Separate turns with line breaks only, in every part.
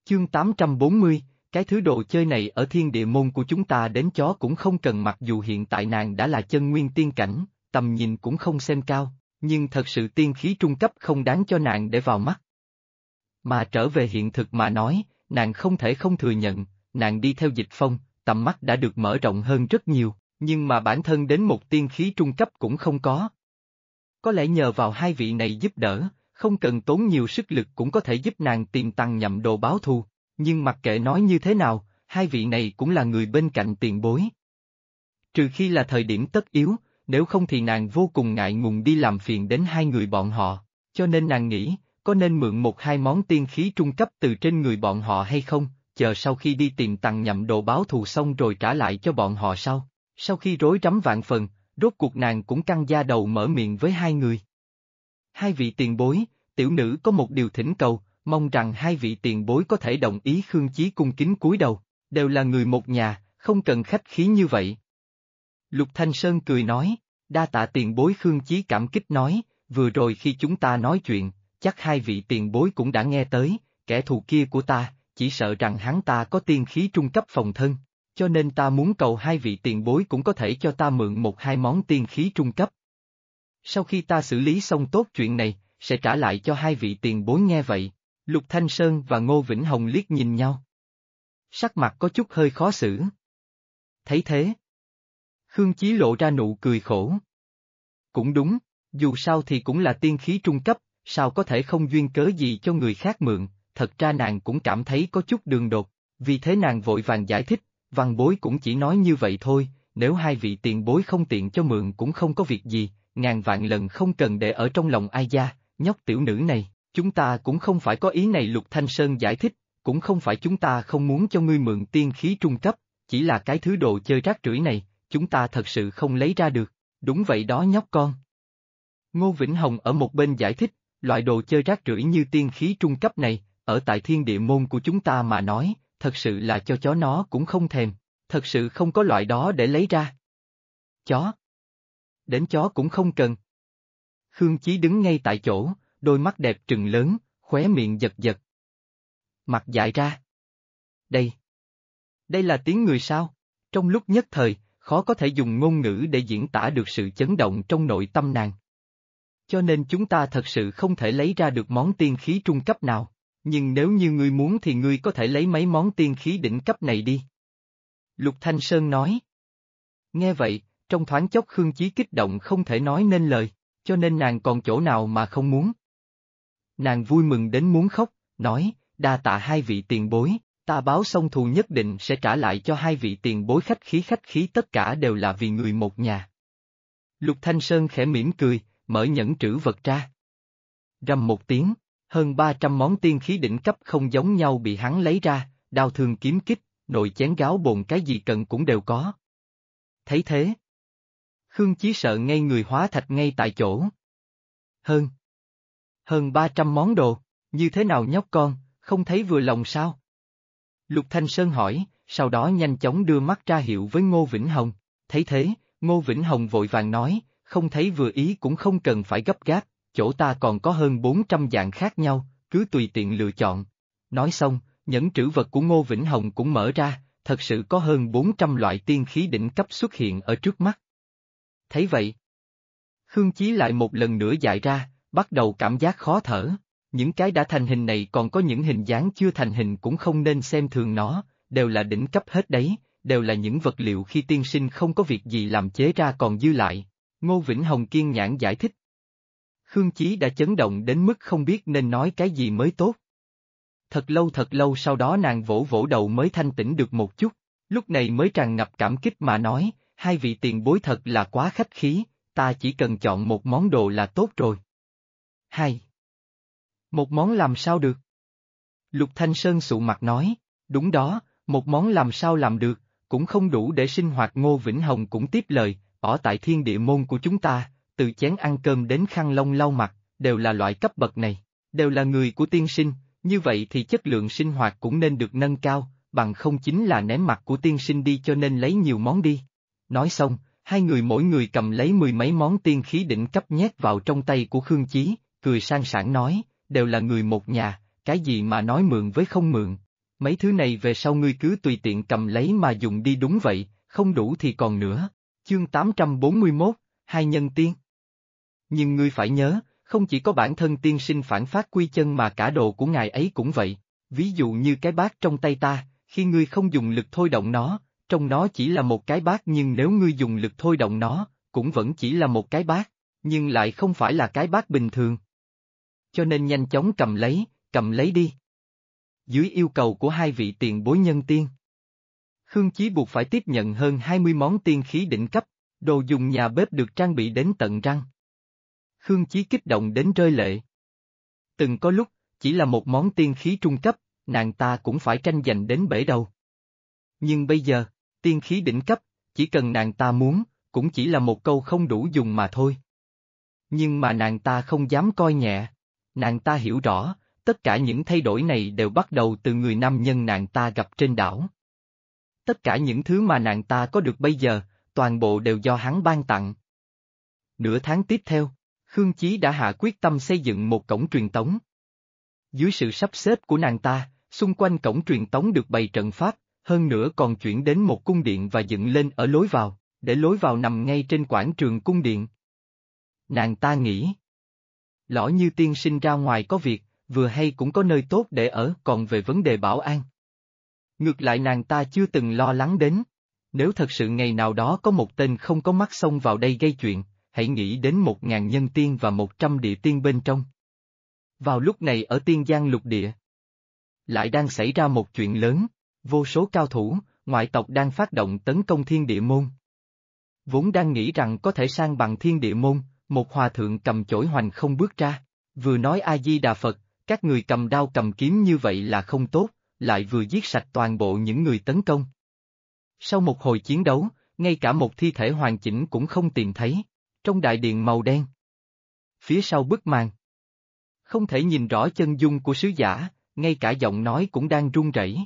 Chương 840, cái thứ đồ chơi này ở thiên địa môn của chúng ta đến chó cũng không cần, mặc dù hiện tại nàng đã là chân nguyên tiên cảnh, tầm nhìn cũng không xem cao, nhưng thật sự tiên khí trung cấp không đáng cho nàng để vào mắt. Mà trở về hiện thực mà nói, nàng không thể không thừa nhận, nàng đi theo Dịch Phong, tầm mắt đã được mở rộng hơn rất nhiều, nhưng mà bản thân đến một tiên khí trung cấp cũng không có. Có lẽ nhờ vào hai vị này giúp đỡ, không cần tốn nhiều sức lực cũng có thể giúp nàng tìm Tăng Nhậm Đồ báo thù, nhưng mặc kệ nói như thế nào, hai vị này cũng là người bên cạnh tiền bối. Trừ khi là thời điểm tất yếu, nếu không thì nàng vô cùng ngại ngùng đi làm phiền đến hai người bọn họ, cho nên nàng nghĩ, có nên mượn một hai món tiên khí trung cấp từ trên người bọn họ hay không, chờ sau khi đi tìm Tăng Nhậm Đồ báo thù xong rồi trả lại cho bọn họ sau. Sau khi rối rắm vạn phần, rốt cuộc nàng cũng căng da đầu mở miệng với hai người. Hai vị tiền bối, tiểu nữ có một điều thỉnh cầu, mong rằng hai vị tiền bối có thể đồng ý. Khương Chí cung kính cúi đầu, đều là người một nhà, không cần khách khí như vậy. Lục Thanh Sơn cười nói, đa tạ tiền bối. Khương Chí cảm kích nói, vừa rồi khi chúng ta nói chuyện, chắc hai vị tiền bối cũng đã nghe tới, kẻ thù kia của ta, chỉ sợ rằng hắn ta có tiên khí trung cấp phòng thân, cho nên ta muốn cầu hai vị tiền bối cũng có thể cho ta mượn một hai món tiên khí trung cấp. Sau khi ta xử lý xong tốt chuyện này, sẽ trả lại cho hai vị tiền bối. Nghe vậy, Lục Thanh Sơn và Ngô Vĩnh Hồng liếc nhìn nhau. Sắc mặt có chút hơi khó xử. Thấy thế, Khương Chí lộ ra nụ cười khổ. Cũng đúng, dù sao thì cũng là tiên khí trung cấp, sao có thể không duyên cớ gì cho người khác mượn, thật ra nàng cũng cảm thấy có chút đường đột, vì thế nàng vội vàng giải thích, văn bối cũng chỉ nói như vậy thôi, nếu hai vị tiền bối không tiện cho mượn cũng không có việc gì, ngàn vạn lần không cần để ở trong lòng ai gia, nhóc tiểu nữ này, chúng ta cũng không phải có ý này. Lục Thanh Sơn giải thích, cũng không phải chúng ta không muốn cho ngươi mượn tiên khí trung cấp, chỉ là cái thứ đồ chơi rác rưởi này, chúng ta thật sự không lấy ra được. Đúng vậy đó nhóc con. Ngô Vĩnh Hồng ở một bên giải thích, loại đồ chơi rác rưởi như tiên khí trung cấp này, ở tại thiên địa môn của chúng ta mà nói, thật sự là cho chó nó cũng không thèm, thật sự không có loại đó để lấy ra. Chó? Đến chó cũng không cần. Khương Chí đứng ngay tại chỗ, đôi mắt đẹp trừng lớn, khóe miệng giật giật. Mặt dại ra. Đây là tiếng người sao? Trong lúc nhất thời, khó có thể dùng ngôn ngữ để diễn tả được sự chấn động trong nội tâm nàng. Cho nên chúng ta thật sự không thể lấy ra được món tiên khí trung cấp nào, nhưng nếu như ngươi muốn thì ngươi có thể lấy mấy món tiên khí đỉnh cấp này đi. Lục Thanh Sơn nói. Nghe vậy, trong thoáng chốc Khương Chí kích động không thể nói nên lời, cho nên nàng còn chỗ nào mà không muốn. Nàng vui mừng đến muốn khóc, nói, đa tạ hai vị tiền bối, ta báo xong thù nhất định sẽ trả lại cho hai vị tiền bối. Khách khí, tất cả đều là vì người một nhà. Lục Thanh Sơn khẽ mỉm cười, mở nhẫn trữ vật ra. Rầm một tiếng, hơn 300 món tiên khí đỉnh cấp không giống nhau bị hắn lấy ra, đao thương kiếm kích, nồi chén gáo bồn, cái gì cần cũng đều có. Thấy thế, Khương Chí sợ ngây người, hóa thạch ngay tại chỗ. Hơn 300 món đồ, như thế nào nhóc con, không thấy vừa lòng sao? Lục Thanh Sơn hỏi, sau đó nhanh chóng đưa mắt ra hiệu với Ngô Vĩnh Hồng. Thấy thế, Ngô Vĩnh Hồng vội vàng nói, không thấy vừa ý cũng không cần phải gấp gáp, chỗ ta còn có hơn 400 dạng khác nhau, cứ tùy tiện lựa chọn. Nói xong, nhẫn trữ vật của Ngô Vĩnh Hồng cũng mở ra, thật sự có hơn 400 loại tiên khí đỉnh cấp xuất hiện ở trước mắt. Thấy vậy, Khương Chí lại một lần nữa dại ra, bắt đầu cảm giác khó thở. Những cái đã thành hình này còn có những hình dáng chưa thành hình cũng không nên xem thường nó, đều là đỉnh cấp hết đấy, đều là những vật liệu khi tiên sinh không có việc gì làm chế ra còn dư lại. Ngô Vĩnh Hồng kiên nhẫn giải thích. Khương Chí đã chấn động đến mức không biết nên nói cái gì mới tốt. Thật lâu sau đó nàng vỗ vỗ đầu mới thanh tĩnh được một chút, lúc này mới tràn ngập cảm kích mà nói, hai vị tiền bối thật là quá khách khí, ta chỉ cần chọn một món đồ là tốt rồi. Một món làm sao được? Lục Thanh Sơn sụ mặt nói, đúng đó, một món làm sao làm được, cũng không đủ để sinh hoạt. Ngô Vĩnh Hồng cũng tiếp lời, ở tại thiên địa môn của chúng ta, từ chén ăn cơm đến khăn lông lau mặt, đều là loại cấp bậc này, đều là người của tiên sinh, như vậy thì chất lượng sinh hoạt cũng nên được nâng cao, bằng không chính là ném mặt của tiên sinh đi, cho nên lấy nhiều món đi. Nói xong, hai người mỗi người cầm lấy 10 mấy món tiên khí đỉnh cấp nhét vào trong tay của Khương Chí, cười sang sảng nói, đều là người một nhà, cái gì mà nói mượn với không mượn, Mấy thứ này về sau ngươi cứ tùy tiện cầm lấy mà dùng đi đúng vậy, không đủ thì còn nữa. Chương 841, Hai nhân tiên. Nhưng ngươi phải nhớ, không chỉ có bản thân tiên sinh phản phát quy chân mà cả đồ của ngài ấy cũng vậy. Ví dụ như cái bát trong tay ta, khi ngươi không dùng lực thôi động nó, trong nó chỉ là một cái bát nhưng nếu ngươi dùng lực thôi động nó, cũng vẫn chỉ là một cái bát, nhưng lại không phải là cái bát bình thường. Cho nên nhanh chóng cầm lấy đi. Dưới yêu cầu của hai vị tiền bối nhân tiên, Khương Chí buộc phải tiếp nhận hơn 20 món tiên khí đỉnh cấp, đồ dùng nhà bếp được trang bị đến tận răng. Khương Chí kích động đến rơi lệ. Từng có lúc, chỉ là một món tiên khí trung cấp, nàng ta cũng phải tranh giành đến bể đầu. Nhưng bây giờ, tiên khí đỉnh cấp, chỉ cần nàng ta muốn, cũng chỉ là một câu không đủ dùng mà thôi. Nhưng mà nàng ta không dám coi nhẹ. Nàng ta hiểu rõ, tất cả những thay đổi này đều bắt đầu từ người nam nhân nàng ta gặp trên đảo. Tất cả những thứ mà nàng ta có được bây giờ, toàn bộ đều do hắn ban tặng. Nửa tháng tiếp theo, Khương Chí đã hạ quyết tâm xây dựng một cổng truyền tống. Dưới sự sắp xếp của nàng ta, xung quanh cổng truyền tống được bày trận pháp, hơn nữa còn chuyển đến một cung điện và dựng lên ở lối vào, để lối vào nằm ngay trên quảng trường cung điện. Nàng ta nghĩ, lỡ như tiên sinh ra ngoài có việc, vừa hay cũng có nơi tốt để ở, còn về vấn đề bảo an. Ngược lại nàng ta chưa từng lo lắng đến. Nếu thật sự ngày nào đó có một tên không có mắt xông vào đây gây chuyện, hãy nghĩ đến 1000 nhân tiên và 100 địa tiên bên trong. Vào lúc này ở tiên giang lục địa, lại đang xảy ra một chuyện lớn, vô số cao thủ, ngoại tộc đang phát động tấn công thiên địa môn. Vốn đang nghĩ rằng có thể san bằng thiên địa môn, một hòa thượng cầm chổi hoành không bước ra, vừa nói A-di-đà Phật, các người cầm đao cầm kiếm như vậy là không tốt, lại vừa giết sạch toàn bộ những người tấn công. Sau một hồi chiến đấu, ngay cả một thi thể hoàn chỉnh cũng không tìm thấy, trong đại điện màu đen. Phía sau bức màn, không thể nhìn rõ chân dung của sứ giả, ngay cả giọng nói cũng đang run rẩy.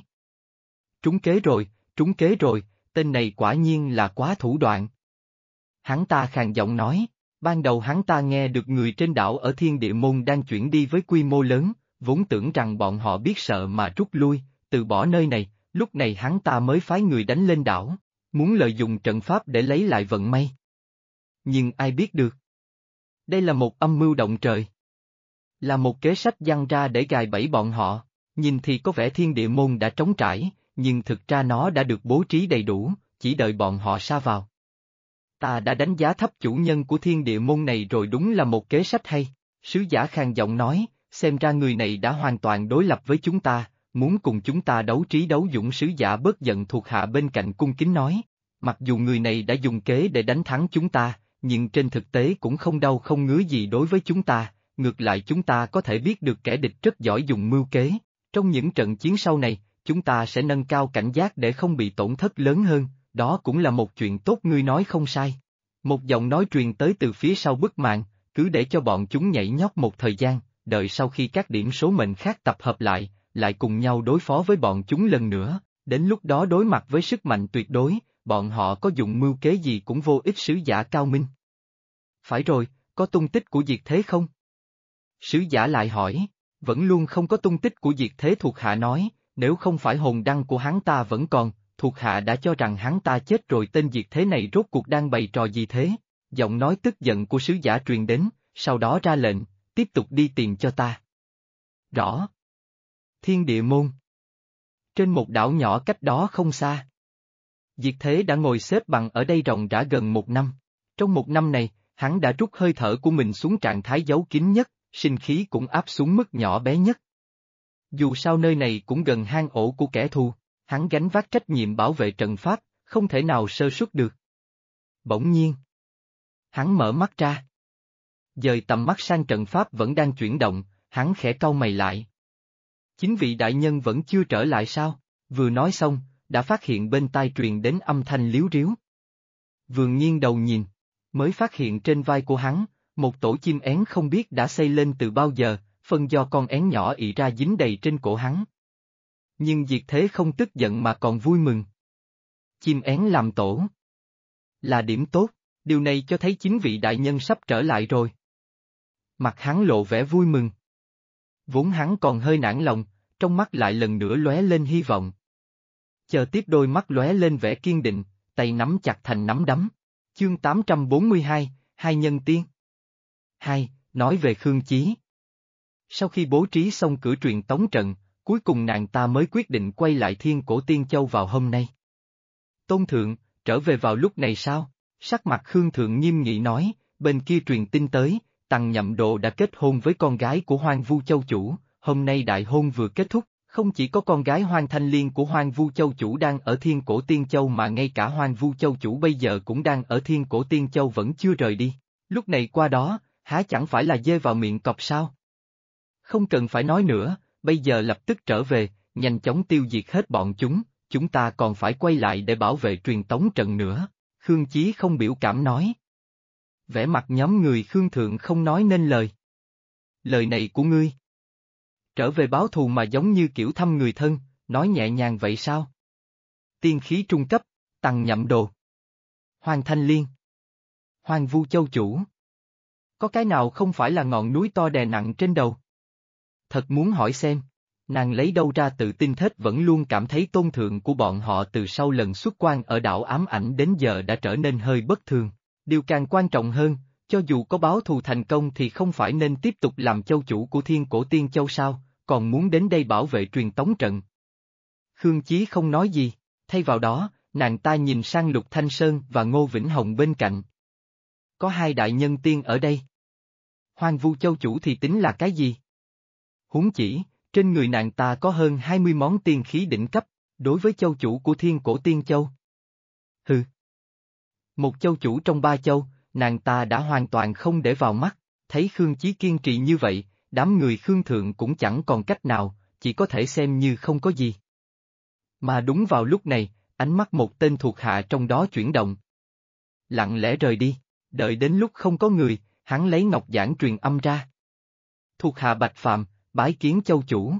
Trúng kế rồi, tên này quả nhiên là quá thủ đoạn. Hắn ta khàn giọng nói, ban đầu hắn ta nghe được người trên đảo ở Thiên Địa Môn đang chuyển đi với quy mô lớn, vốn tưởng rằng bọn họ biết sợ mà rút lui, từ bỏ nơi này, lúc này hắn ta mới phái người đánh lên đảo, muốn lợi dụng trận pháp để lấy lại vận may. Nhưng ai biết được? Đây là một âm mưu động trời. Là một kế sách giăng ra để gài bẫy bọn họ, nhìn thì có vẻ Thiên Địa Môn đã trống trải, nhưng thực ra nó đã được bố trí đầy đủ, chỉ đợi bọn họ sa vào. Ta đã đánh giá thấp chủ nhân của Thiên Địa Môn này rồi, đúng là một kế sách hay. Sứ giả khàn giọng nói, xem ra người này đã hoàn toàn đối lập với chúng ta, muốn cùng chúng ta đấu trí đấu dũng. Sứ giả bớt giận thuộc hạ bên cạnh cung kính nói, mặc dù người này đã dùng kế để đánh thắng chúng ta, nhưng trên thực tế cũng không đau không ngứa gì đối với chúng ta, ngược lại chúng ta có thể biết được kẻ địch rất giỏi dùng mưu kế, trong những trận chiến sau này, chúng ta sẽ nâng cao cảnh giác để không bị tổn thất lớn hơn, đó cũng là một chuyện tốt. Ngươi nói không sai. Một giọng nói truyền tới từ phía sau bức màn, cứ để cho bọn chúng nhảy nhót một thời gian, đợi sau khi các điểm số mệnh khác tập hợp lại cùng nhau đối phó với bọn chúng lần nữa, đến lúc đó đối mặt với sức mạnh tuyệt đối, bọn họ có dùng mưu kế gì cũng vô ích. Sứ giả cao minh. Phải rồi, có tung tích của Diệt Thế không? Sứ giả lại hỏi, vẫn luôn không có tung tích của Diệt Thế. Thuộc hạ nói, nếu không phải hồn đăng của hắn ta vẫn còn, thuộc hạ đã cho rằng hắn ta chết rồi. Tên Diệt Thế này rốt cuộc đang bày trò gì thế? Giọng nói tức giận của sứ giả truyền đến, sau đó ra lệnh, tiếp tục đi tìm cho ta. Rõ. Thiên Địa Môn. Trên một đảo nhỏ cách đó không xa. Diệt Thế đã ngồi xếp bằng ở đây ròng rã gần 1 năm. Trong 1 năm này, hắn đã rút hơi thở của mình xuống trạng thái giấu kín nhất, sinh khí cũng áp xuống mức nhỏ bé nhất. Dù sao nơi này cũng gần hang ổ của kẻ thù, hắn gánh vác trách nhiệm bảo vệ trận pháp, không thể nào sơ suất được. Bỗng nhiên, hắn mở mắt ra. Dời tầm mắt sang trận pháp vẫn đang chuyển động, hắn khẽ cau mày lại. Chính vị đại nhân vẫn chưa trở lại sao? Vừa nói xong, đã phát hiện bên tai truyền đến âm thanh líu ríu. Vừa nghiêng đầu nhìn, mới phát hiện trên vai của hắn, một tổ chim én không biết đã xây lên từ bao giờ, phân do con én nhỏ ị ra dính đầy trên cổ hắn. Nhưng Diệt Thế không tức giận mà còn vui mừng. Chim én làm tổ là điểm tốt, điều này cho thấy chính vị đại nhân sắp trở lại rồi. Mặt hắn lộ vẻ vui mừng. Vốn hắn còn hơi nản lòng, trong mắt lại lần nữa lóe lên hy vọng. Chờ tiếp đôi mắt lóe lên vẻ kiên định, tay nắm chặt thành nắm đấm. Chương 842, Hai nhân tiên. 2. Nói về Khương Chí. Sau khi bố trí xong cửa truyền tống trận, cuối cùng nàng ta mới quyết định quay lại Thiên Cổ Tiên Châu vào hôm nay. Tôn Thượng, trở về vào lúc này sao? Sắc mặt Khương Thượng nghiêm nghị nói, bên kia truyền tin tới, Tằng Nhậm Độ đã kết hôn với con gái của Hoang Vu Châu Chủ, hôm nay đại hôn vừa kết thúc, không chỉ có con gái Hoang Thanh Liên của Hoang Vu Châu Chủ đang ở Thiên Cổ Tiên Châu mà ngay cả Hoang Vu Châu Chủ bây giờ cũng đang ở Thiên Cổ Tiên Châu vẫn chưa rời đi, lúc này qua đó, há chẳng phải là dê vào miệng cọp sao? Không cần phải nói nữa, bây giờ lập tức trở về, nhanh chóng tiêu diệt hết bọn chúng ta còn phải quay lại để bảo vệ truyền tống trận nữa, Khương Chí không biểu cảm nói. Vẻ mặt nhóm người Khương Thượng không nói nên lời. Lời này của ngươi. Trở về báo thù mà giống như kiểu thăm người thân, nói nhẹ nhàng vậy sao? Tiên khí trung cấp, Tằng Nhậm Đồ. Hoàng Thanh Liên. Hoang Vu Châu Chủ. Có cái nào không phải là ngọn núi to đè nặng trên đầu? Thật muốn hỏi xem, nàng lấy đâu ra tự tin hết vẫn luôn cảm thấy tôn thượng của bọn họ từ sau lần xuất quan ở đảo ám ảnh đến giờ đã trở nên hơi bất thường. Điều càng quan trọng hơn, cho dù có báo thù thành công thì không phải nên tiếp tục làm châu chủ của Thiên Cổ Tiên Châu sao, còn muốn đến đây bảo vệ truyền tống trận. Khương Chí không nói gì, thay vào đó, nàng ta nhìn sang Lục Thanh Sơn và Ngô Vĩnh Hồng bên cạnh. Có hai đại nhân tiên ở đây. Hoang Vu Châu Chủ thì tính là cái gì? Huống chỉ, trên người nàng ta có hơn 20 món tiên khí đỉnh cấp, đối với châu chủ của Thiên Cổ Tiên Châu. Hừ. Một châu chủ trong ba châu, nàng ta đã hoàn toàn không để vào mắt, thấy Khương Chí kiên trì như vậy, đám người Khương Thượng cũng chẳng còn cách nào, chỉ có thể xem như không có gì. Mà đúng vào lúc này, ánh mắt một tên thuộc hạ trong đó chuyển động. Lặng lẽ rời đi, đợi đến lúc không có người, hắn lấy ngọc giản truyền âm ra. Thuộc hạ Bạch Phàm, bái kiến châu chủ.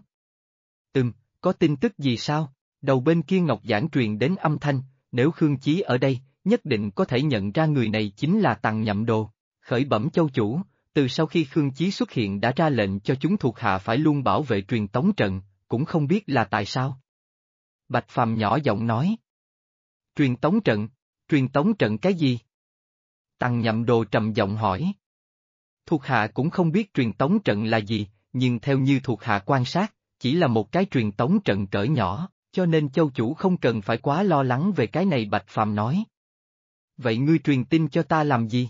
Có tin tức gì sao? Đầu bên kia ngọc giản truyền đến âm thanh, nếu Khương Chí ở đây, nhất định có thể nhận ra người này chính là Tằng Nhậm Đồ. Khởi bẩm châu chủ, từ sau khi Khương Chí xuất hiện đã ra lệnh cho chúng thuộc hạ phải luôn bảo vệ truyền tống trận, cũng không biết là tại sao. Bạch Phàm nhỏ giọng nói. Truyền tống trận cái gì? Tằng Nhậm Đồ trầm giọng hỏi. Thuộc hạ cũng không biết truyền tống trận là gì, nhưng theo như thuộc hạ quan sát, chỉ là một cái truyền tống trận cỡ nhỏ, cho nên châu chủ không cần phải quá lo lắng về cái này Bạch Phàm nói. Vậy ngươi truyền tin cho ta làm gì?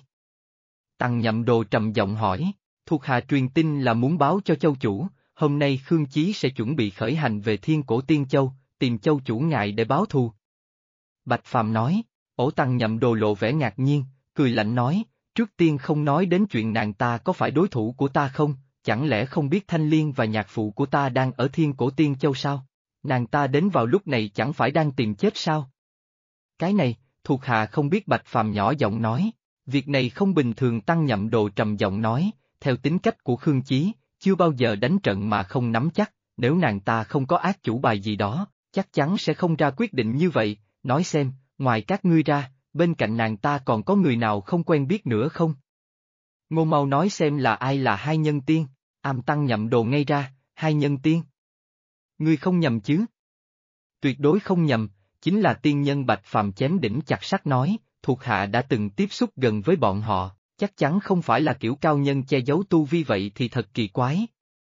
Tằng Nhậm Đồ trầm giọng hỏi, thuộc hạ truyền tin là muốn báo cho châu chủ, hôm nay Khương Chí sẽ chuẩn bị khởi hành về Thiên Cổ Tiên Châu, tìm châu chủ ngài để báo thù. Bạch Phàm nói, Tằng Nhậm Đồ lộ vẻ ngạc nhiên, cười lạnh nói, trước tiên không nói đến chuyện nàng ta có phải đối thủ của ta không, chẳng lẽ không biết Thanh Liên và nhạc phụ của ta đang ở Thiên Cổ Tiên Châu sao? Nàng ta đến vào lúc này chẳng phải đang tìm chết sao? Cái này, thuộc hạ không biết Bạch Phàm nhỏ giọng nói, việc này không bình thường Tằng Nhậm Đồ trầm giọng nói, theo tính cách của Khương Chí, chưa bao giờ đánh trận mà không nắm chắc, nếu nàng ta không có ác chủ bài gì đó, chắc chắn sẽ không ra quyết định như vậy, nói xem, ngoài các ngươi ra, bên cạnh nàng ta còn có người nào không quen biết nữa không? Ngô mau nói xem là ai là hai nhân tiên, Tằng Nhậm Đồ ngây ra, hai nhân tiên. Ngươi không nhầm chứ? Tuyệt đối không nhầm, chính là tiên nhân Bạch Phàm chém đỉnh chặt sắt nói, thuộc hạ đã từng tiếp xúc gần với bọn họ, chắc chắn không phải là kiểu cao nhân che giấu tu vi vậy thì thật kỳ quái.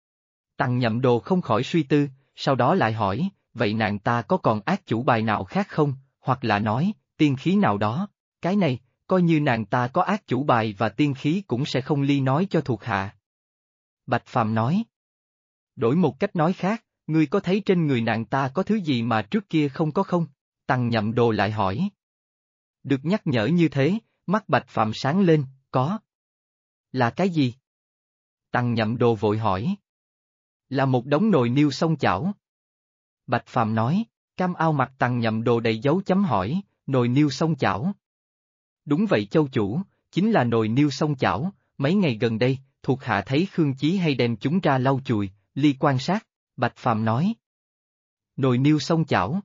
Tằng Nhậm Đồ không khỏi suy tư, sau đó lại hỏi, vậy nàng ta có còn ác chủ bài nào khác không, hoặc là nói, tiên khí nào đó, cái này, coi như nàng ta có ác chủ bài và tiên khí cũng sẽ không ly nói cho thuộc hạ. Bạch Phàm nói. Đổi một cách nói khác, ngươi có thấy trên người nàng ta có thứ gì mà trước kia không có không? Tằng Nhậm Đồ lại hỏi. Được nhắc nhở như thế, mắt Bạch Phàm sáng lên, có. Là cái gì? Tằng Nhậm Đồ vội hỏi. Là một đống nồi niêu xông chảo. Bạch Phàm nói, cam ao mặt Tằng Nhậm Đồ đầy dấu chấm hỏi, nồi niêu xông chảo. Đúng vậy châu chủ, chính là nồi niêu xông chảo, mấy ngày gần đây, thuộc hạ thấy Khương Chí hay đem chúng ra lau chùi, ly quan sát, Bạch Phàm nói. Nồi niêu xông chảo.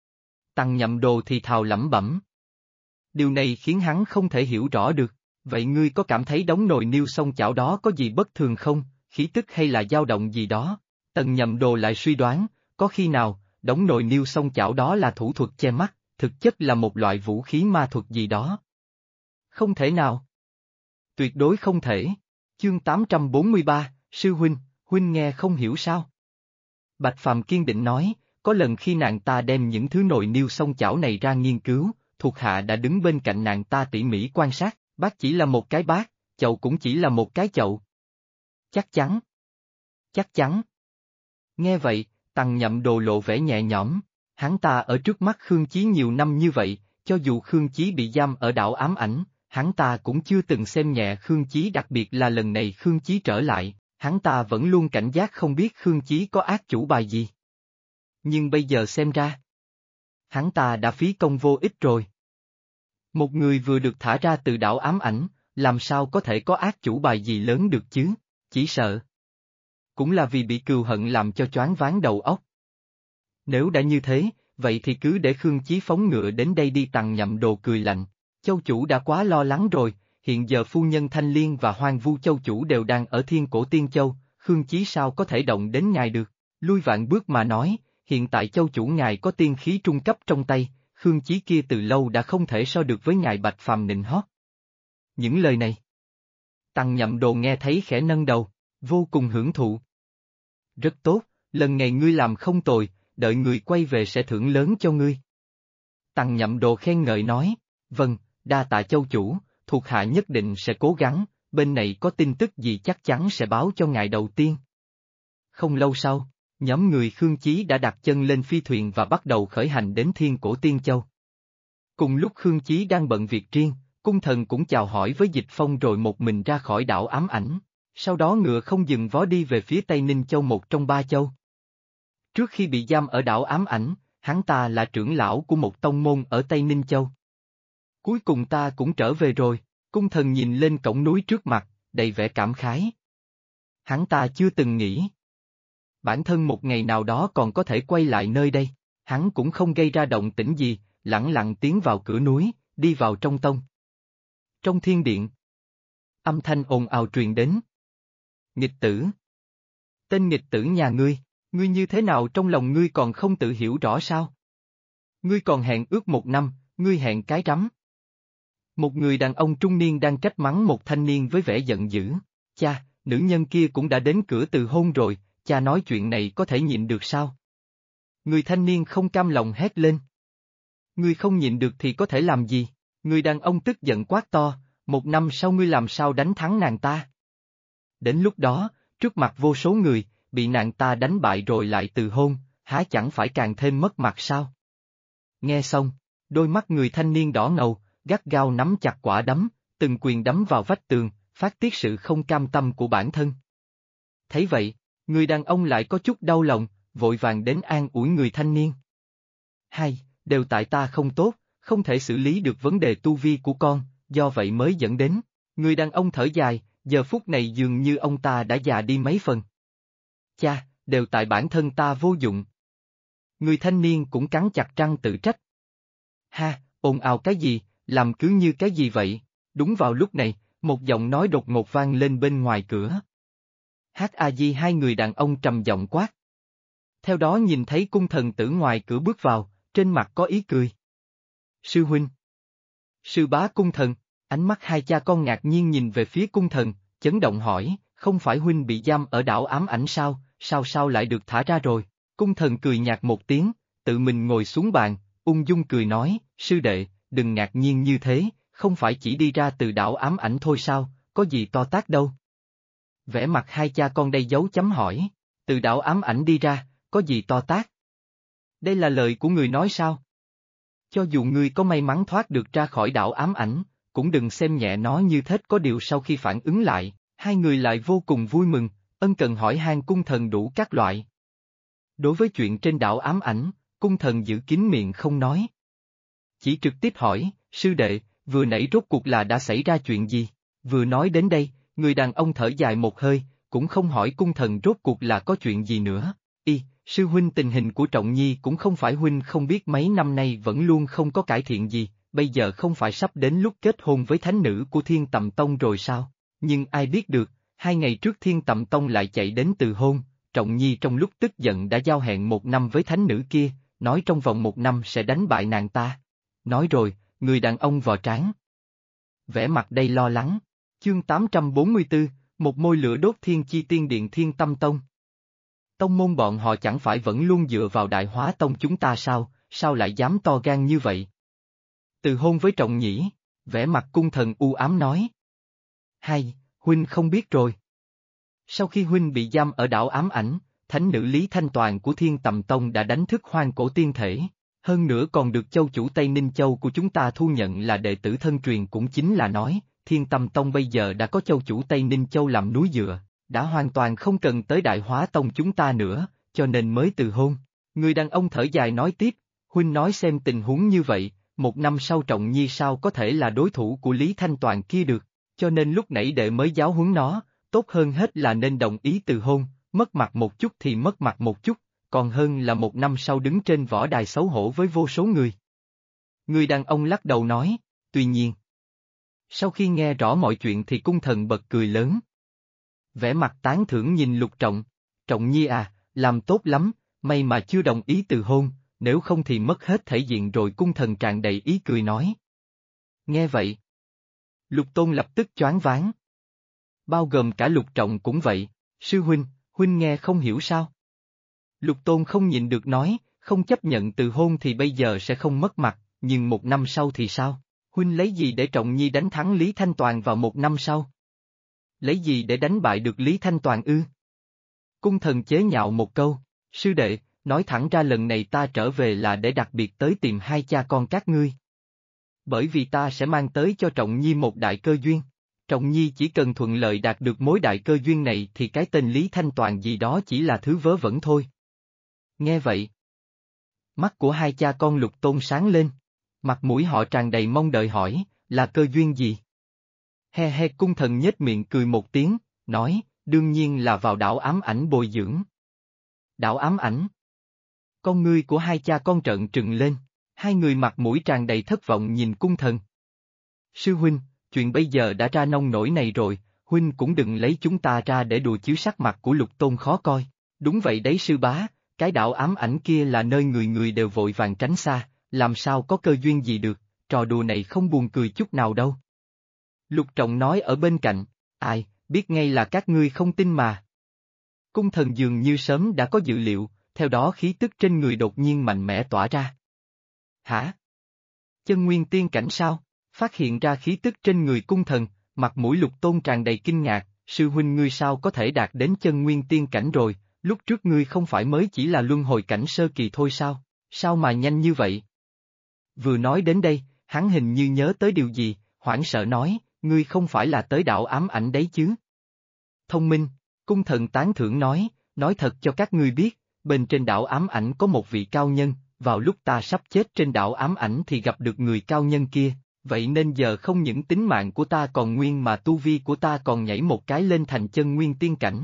Tằng Nhậm Đồ thì thào lẩm bẩm. Điều này khiến hắn không thể hiểu rõ được, vậy ngươi có cảm thấy đống nồi niêu xông chảo đó có gì bất thường không, khí tức hay là dao động gì đó? Tần Nhậm Đồ lại suy đoán, có khi nào, đống nồi niêu song chảo đó là thủ thuật che mắt, thực chất là một loại vũ khí ma thuật gì đó. Không thể nào. Tuyệt đối không thể. Chương 843, Sư Huynh, Huynh nghe không hiểu sao? Bạch Phàm kiên định nói, có lần khi nàng ta đem những thứ nồi niêu song chảo này ra nghiên cứu, thuộc hạ đã đứng bên cạnh nàng ta tỉ mỉ quan sát, bát chỉ là một cái bát, chậu cũng chỉ là một cái chậu. Chắc chắn. Chắc chắn. Nghe vậy, Tằng Nhậm Đồ lộ vẻ nhẹ nhõm, hắn ta ở trước mắt Khương Chí nhiều năm như vậy, cho dù Khương Chí bị giam ở đảo ám ảnh, hắn ta cũng chưa từng xem nhẹ Khương Chí, đặc biệt là lần này Khương Chí trở lại, hắn ta vẫn luôn cảnh giác không biết Khương Chí có ác chủ bài gì. Nhưng bây giờ xem ra, hắn ta đã phí công vô ích rồi. Một người vừa được thả ra từ đảo ám ảnh, làm sao có thể có ác chủ bài gì lớn được chứ, chỉ sợ. Cũng là vì bị cừu hận làm cho choáng váng đầu óc. Nếu đã như thế, vậy thì cứ để Khương Chí phóng ngựa đến đây đi. Tằng Nhậm Đồ cười lạnh. Châu chủ đã quá lo lắng rồi, hiện giờ phu nhân Thanh Liên và Hoang Vu Châu chủ đều đang ở Thiên Cổ Tiên Châu, Khương Chí sao có thể động đến ngài được, lui vạn bước mà nói, hiện tại châu chủ ngài có tiên khí trung cấp trong tay, Khương Chí kia từ lâu đã không thể so được với ngài. Bạch Phàm nịnh hót. Những lời này, Tằng Nhậm Đồ nghe thấy khẽ nâng đầu, vô cùng hưởng thụ. Rất tốt, lần này ngươi làm không tồi, đợi người quay về sẽ thưởng lớn cho ngươi. Tằng Nhậm Đồ khen ngợi nói, vâng, đa tạ châu chủ, thuộc hạ nhất định sẽ cố gắng, bên này có tin tức gì chắc chắn sẽ báo cho ngài đầu tiên. Không lâu sau, nhóm người Khương Chí đã đặt chân lên phi thuyền và bắt đầu khởi hành đến Thiên Cổ Tiên Châu. Cùng lúc Khương Chí đang bận việc riêng, cung thần cũng chào hỏi với Dịch Phong rồi một mình ra khỏi đảo ám ảnh, sau đó ngựa không dừng vó đi về phía Tây Ninh Châu, một trong ba châu. Trước khi bị giam ở đảo ám ảnh, hắn ta là trưởng lão của một tông môn ở Tây Ninh Châu. Cuối cùng ta cũng trở về rồi, cung thần nhìn lên cổng núi trước mặt, đầy vẻ cảm khái. Hắn ta chưa từng nghĩ bản thân một ngày nào đó còn có thể quay lại nơi đây, hắn cũng không gây ra động tĩnh gì, lẳng lặng tiến vào cửa núi, đi vào trong tông. Trong thiên điện, âm thanh ồn ào truyền đến. Nghịch tử! Tên nghịch tử nhà ngươi như thế nào, trong lòng ngươi còn không tự hiểu rõ sao? Ngươi còn hẹn ước 1 năm, ngươi hẹn cái rắm. Một người đàn ông trung niên đang trách mắng một thanh niên với vẻ giận dữ. Cha, nữ nhân kia cũng đã đến cửa từ hôn rồi, cha nói chuyện này có thể nhịn được sao? Người thanh niên không cam lòng hét lên. Ngươi không nhịn được thì có thể làm gì? Người đàn ông tức giận quát to, 1 năm sau ngươi làm sao đánh thắng nàng ta? Đến lúc đó, trước mặt vô số người, bị nàng ta đánh bại rồi lại từ hôn, há chẳng phải càng thêm mất mặt sao? Nghe xong, đôi mắt người thanh niên đỏ ngầu, gắt gao nắm chặt quả đấm, từng quyền đấm vào vách tường, phát tiết sự không cam tâm của bản thân. Thấy vậy, người đàn ông lại có chút đau lòng, vội vàng đến an ủi người thanh niên. Đều tại ta không tốt, không thể xử lý được vấn đề tu vi của con, do vậy mới dẫn đến. Người đàn ông thở dài, giờ phút này dường như ông ta đã già đi mấy phần. Cha, đều tại bản thân ta vô dụng. Người thanh niên cũng cắn chặt răng tự trách. Ồn ào cái gì, làm cứ như cái gì vậy? Đúng vào lúc này, một giọng nói đột ngột vang lên bên ngoài cửa. Di, hai người đàn ông trầm giọng quát. Theo đó nhìn thấy cung thần tử ngoài cửa bước vào, trên mặt có ý cười. Sư huynh. Sư bá cung thần, ánh mắt hai cha con ngạc nhiên nhìn về phía cung thần, chấn động hỏi, không phải huynh bị giam ở đảo ám ảnh sao, sao lại được thả ra rồi? Cung thần cười nhạt một tiếng, tự mình ngồi xuống bàn, ung dung cười nói, sư đệ, đừng ngạc nhiên như thế, không phải chỉ đi ra từ đảo ám ảnh thôi sao, có gì to tát đâu. Vẻ mặt hai cha con đây dấu chấm hỏi, từ đảo ám ảnh đi ra, có gì to tát? Đây là lời của người nói sao? Cho dù ngươi có may mắn thoát được ra khỏi đảo ám ảnh, cũng đừng xem nhẹ nó như thế. Có điều sau khi phản ứng lại, hai người lại vô cùng vui mừng, ân cần hỏi han cung thần đủ các loại. Đối với chuyện trên đảo ám ảnh, cung thần giữ kín miệng không nói. Chỉ trực tiếp hỏi, sư đệ, vừa nãy rốt cuộc là đã xảy ra chuyện gì? Vừa nói đến đây, người đàn ông thở dài một hơi, cũng không hỏi cung thần rốt cuộc là có chuyện gì nữa. Sư huynh, tình hình của Trọng Nhi cũng không phải huynh không biết, mấy năm nay vẫn luôn không có cải thiện gì, bây giờ không phải sắp đến lúc kết hôn với thánh nữ của Thiên Tầm Tông rồi sao? Nhưng ai biết được, 2 ngày trước Thiên Tầm Tông lại chạy đến từ hôn, Trọng Nhi trong lúc tức giận đã giao hẹn 1 năm với thánh nữ kia, nói trong vòng 1 năm sẽ đánh bại nàng ta. Nói rồi, người đàn ông vò trán. Vẻ mặt đầy lo lắng. Chương 844, một môi lửa đốt Thiên Chi Tiên Điện Thiên Tâm Tông. Tông môn bọn họ chẳng phải vẫn luôn dựa vào Đại Hóa Tông chúng ta sao lại dám to gan như vậy? Từ hôn với Trọng Nhĩ, vẻ mặt cung thần u ám nói. Hay, huynh không biết rồi. Sau khi huynh bị giam ở đảo ám ảnh, thánh nữ Lý Thanh Toàn của Thiên Tầm Tông đã đánh thức hoang cổ tiên thể, hơn nữa còn được châu chủ Tây Ninh Châu của chúng ta thu nhận là đệ tử thân truyền, cũng chính là nói, Thiên Tầm Tông bây giờ đã có châu chủ Tây Ninh Châu làm núi dựa, đã hoàn toàn không cần tới Đại Hóa Tông chúng ta nữa, cho nên mới từ hôn. Người đàn ông thở dài nói tiếp, huynh nói xem tình huống như vậy, 1 năm sau Trọng Nhi sao có thể là đối thủ của Lý Thanh Toàn kia được, cho nên lúc nãy đệ mới giáo huấn nó, tốt hơn hết là nên đồng ý từ hôn, mất mặt một chút thì mất mặt một chút, còn hơn là 1 năm sau đứng trên võ đài xấu hổ với vô số người. Người đàn ông lắc đầu nói, tuy nhiên. Sau khi nghe rõ mọi chuyện thì cung thần bật cười lớn. Vẻ mặt tán thưởng nhìn Lục Trọng, Trọng Nhi à, làm tốt lắm, may mà chưa đồng ý từ hôn, nếu không thì mất hết thể diện rồi. Cung thần tràn đầy ý cười nói. Nghe vậy. Lục Tôn lập tức choáng váng. Bao gồm cả Lục Trọng cũng vậy, sư huynh nghe không hiểu sao? Lục Tôn không nhịn được nói, không chấp nhận từ hôn thì bây giờ sẽ không mất mặt, nhưng 1 năm sau thì sao? Huynh lấy gì để Trọng Nhi đánh thắng Lý Thanh Toàn vào 1 năm sau? Lấy gì để đánh bại được Lý Thanh Toàn ư? Cung thần chế nhạo một câu, sư đệ, nói thẳng ra lần này ta trở về là để đặc biệt tới tìm hai cha con các ngươi. Bởi vì ta sẽ mang tới cho Trọng Nhi một đại cơ duyên. Trọng Nhi chỉ cần thuận lợi đạt được mối đại cơ duyên này thì cái tên Lý Thanh Toàn gì đó chỉ là thứ vớ vẩn thôi. Nghe vậy. Mắt của hai cha con Lục Tôn sáng lên. Mặt mũi họ tràn đầy mong đợi hỏi, là cơ duyên gì? He he, cung thần nhếch miệng cười một tiếng, nói, đương nhiên là vào đảo ám ảnh bồi dưỡng. Đảo ám ảnh. Con ngươi của hai cha con trợn trừng lên, hai người mặt mũi tràn đầy thất vọng nhìn cung thần. Sư huynh, chuyện bây giờ đã ra nông nỗi này rồi, huynh cũng đừng lấy chúng ta ra để đùa chiếu sắc mặt của Lục Tôn khó coi. Đúng vậy đấy sư bá, cái đảo ám ảnh kia là nơi người người đều vội vàng tránh xa, làm sao có cơ duyên gì được, trò đùa này không buồn cười chút nào đâu. Lục Trọng nói ở bên cạnh, ai, biết ngay là các ngươi không tin mà. Cung thần dường như sớm đã có dự liệu, theo đó khí tức trên người đột nhiên mạnh mẽ tỏa ra. Hả? Chân nguyên tiên cảnh sao? Phát hiện ra khí tức trên người cung thần, mặt mũi Lục Tôn tràn đầy kinh ngạc, sư huynh ngươi sao có thể đạt đến chân nguyên tiên cảnh rồi, lúc trước ngươi không phải mới chỉ là luân hồi cảnh sơ kỳ thôi sao, sao mà nhanh như vậy? Vừa nói đến đây, hắn hình như nhớ tới điều gì, hoảng sợ nói, ngươi không phải là tới đảo ám ảnh đấy chứ? Thông minh, cung thần tán thưởng nói thật cho các ngươi biết, bên trên đảo ám ảnh có một vị cao nhân, vào lúc ta sắp chết trên đảo ám ảnh thì gặp được người cao nhân kia, vậy nên giờ không những tính mạng của ta còn nguyên mà tu vi của ta còn nhảy một cái lên thành chân nguyên tiên cảnh.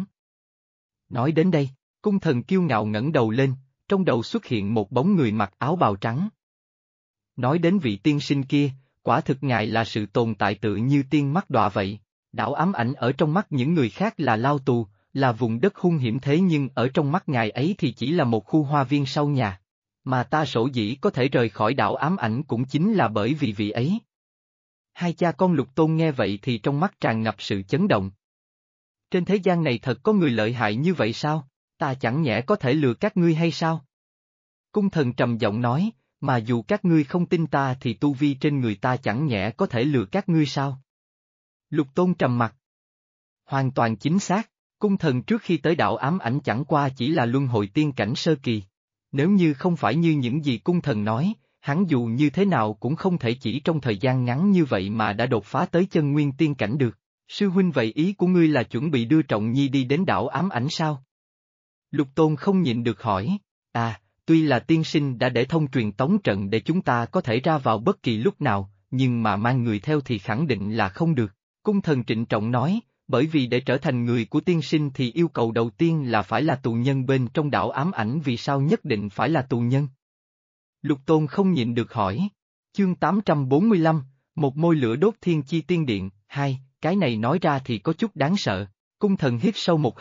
Nói đến đây, cung thần kiêu ngạo ngẩng đầu lên, trong đầu xuất hiện một bóng người mặc áo bào trắng. Nói đến vị tiên sinh kia, quả thực ngài là sự tồn tại tự như tiên mắt đọa vậy. Đảo ám ảnh ở trong mắt những người khác là lao tù, là vùng đất hung hiểm, thế nhưng ở trong mắt ngài ấy thì chỉ là một khu hoa viên sau nhà. Mà ta sở dĩ có thể rời khỏi đảo ám ảnh cũng chính là bởi vì vị ấy. Hai cha con Lục Tôn nghe vậy thì trong mắt tràn ngập sự chấn động. Trên thế gian này thật có người lợi hại như vậy sao? Ta chẳng nhẽ có thể lừa các ngươi hay sao? Cung thần trầm giọng nói, mà dù các ngươi không tin ta thì tu vi trên người ta chẳng nhẽ có thể lừa các ngươi sao? Lục Tôn trầm mặt. Hoàn toàn chính xác, cung thần trước khi tới đảo ám ảnh chẳng qua chỉ là luân hồi tiên cảnh sơ kỳ. Nếu như không phải như những gì cung thần nói, hắn dù như thế nào cũng không thể chỉ trong thời gian ngắn như vậy mà đã đột phá tới chân nguyên tiên cảnh được. Sư huynh, vậy ý của ngươi là chuẩn bị đưa Trọng Nhi đi đến đảo ám ảnh sao? Lục Tôn không nhịn được hỏi, tuy là tiên sinh đã để thông truyền tống trận để chúng ta có thể ra vào bất kỳ lúc nào, nhưng mà mang người theo thì khẳng định là không được. Cung thần trịnh trọng nói, bởi vì để trở thành người của tiên sinh thì yêu cầu đầu tiên là phải là tù nhân bên trong đảo ám ảnh. Vì sao nhất định phải là tù nhân? Lục Tôn không nhịn được hỏi. Chương 845, một môi lửa đốt Thiên Chi Tiên Điện, 2, cái này nói ra thì có chút đáng sợ. Cung thần hít sâu một hơi,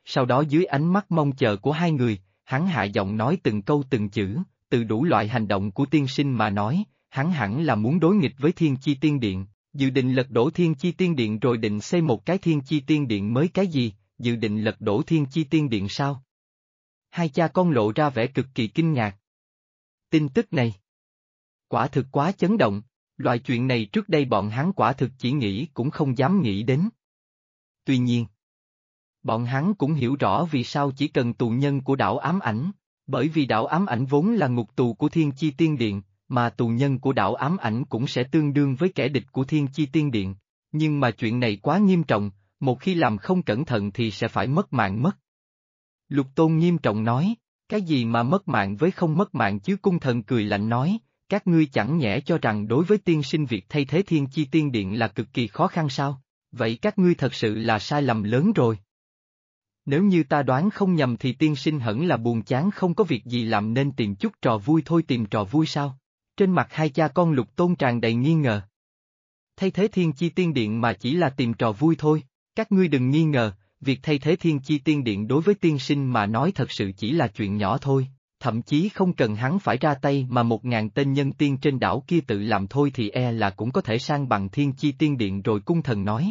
sau đó dưới ánh mắt mong chờ của hai người, hắn hạ giọng nói từng câu từng chữ, từ đủ loại hành động của tiên sinh mà nói, hắn hẳn là muốn đối nghịch với Thiên Chi Tiên Điện, dự định lật đổ Thiên Chi Tiên Điện rồi định xây một cái Thiên Chi Tiên Điện mới cái gì, dự định lật đổ Thiên Chi Tiên Điện sao? Hai cha con lộ ra vẻ cực kỳ kinh ngạc. Tin tức này quả thực quá chấn động, loại chuyện này trước đây bọn hắn quả thực chỉ nghĩ cũng không dám nghĩ đến. Tuy nhiên, bọn hắn cũng hiểu rõ vì sao chỉ cần tù nhân của đảo ám ảnh, bởi vì đảo ám ảnh vốn là ngục tù của Thiên Chi Tiên Điện, mà tù nhân của đảo ám ảnh cũng sẽ tương đương với kẻ địch của Thiên Chi Tiên Điện. Nhưng mà chuyện này quá nghiêm trọng, một khi làm không cẩn thận thì sẽ phải mất mạng mất. Lục Tôn nghiêm trọng nói, cái gì mà mất mạng với không mất mạng chứ? Cung thần cười lạnh nói, các ngươi chẳng nhẽ cho rằng đối với tiên sinh việc thay thế Thiên Chi Tiên Điện là cực kỳ khó khăn sao? Vậy các ngươi thật sự là sai lầm lớn rồi. Nếu như ta đoán không nhầm thì tiên sinh hẳn là buồn chán không có việc gì làm nên tìm chút trò vui thôi. Tìm trò vui sao? Trên mặt hai cha con Lục Tôn tràn đầy nghi ngờ. Thay thế Thiên Chi Tiên Điện mà chỉ là tìm trò vui thôi, các ngươi đừng nghi ngờ, việc thay thế Thiên Chi Tiên Điện đối với tiên sinh mà nói thật sự chỉ là chuyện nhỏ thôi, thậm chí không cần hắn phải ra tay mà 1000 tên nhân tiên trên đảo kia tự làm thôi thì e là cũng có thể san bằng Thiên Chi Tiên Điện rồi. Cung thần nói.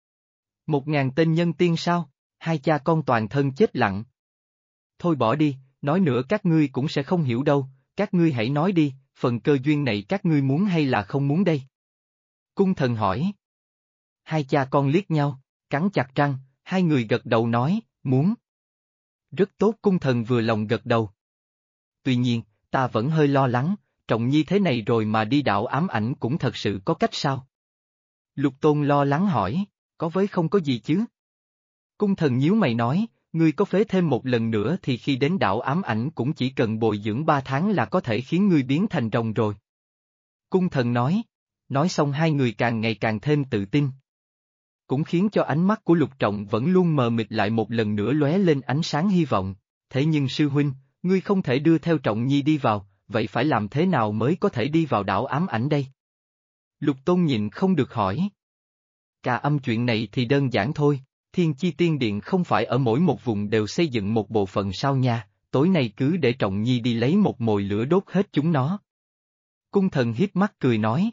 1000 tên nhân tiên sao? Hai cha con toàn thân chết lặng. Thôi bỏ đi, nói nữa các ngươi cũng sẽ không hiểu đâu, các ngươi hãy nói đi, phần cơ duyên này các ngươi muốn hay là không muốn đây? Cung thần hỏi. Hai cha con liếc nhau, cắn chặt răng, hai người gật đầu nói, muốn. Rất tốt. Cung thần vừa lòng gật đầu. Tuy nhiên, ta vẫn hơi lo lắng, Trọng Nhi thế này rồi mà đi đảo ám ảnh cũng thật sự có cách sao? Lục Tôn lo lắng hỏi, có với không có gì chứ? Cung thần nhíu mày nói, ngươi có phế thêm một lần nữa thì khi đến đảo ám ảnh cũng chỉ cần bồi dưỡng 3 tháng là có thể khiến ngươi biến thành rồng rồi. Cung thần nói xong hai người càng ngày càng thêm tự tin. Cũng khiến cho ánh mắt của Lục Trọng vẫn luôn mờ mịt lại một lần nữa lóe lên ánh sáng hy vọng. Thế nhưng sư huynh, ngươi không thể đưa theo Trọng Nhi đi vào, vậy phải làm thế nào mới có thể đi vào đảo ám ảnh đây? Lục Tôn nhịn không được hỏi. Cà âm chuyện này thì đơn giản thôi, Thiên Chi Tiên Điện không phải ở mỗi một vùng đều xây dựng một bộ phận sao nha, tối nay cứ để Trọng Nhi đi lấy một mồi lửa đốt hết chúng nó. Cung thần hiếp mắt cười nói.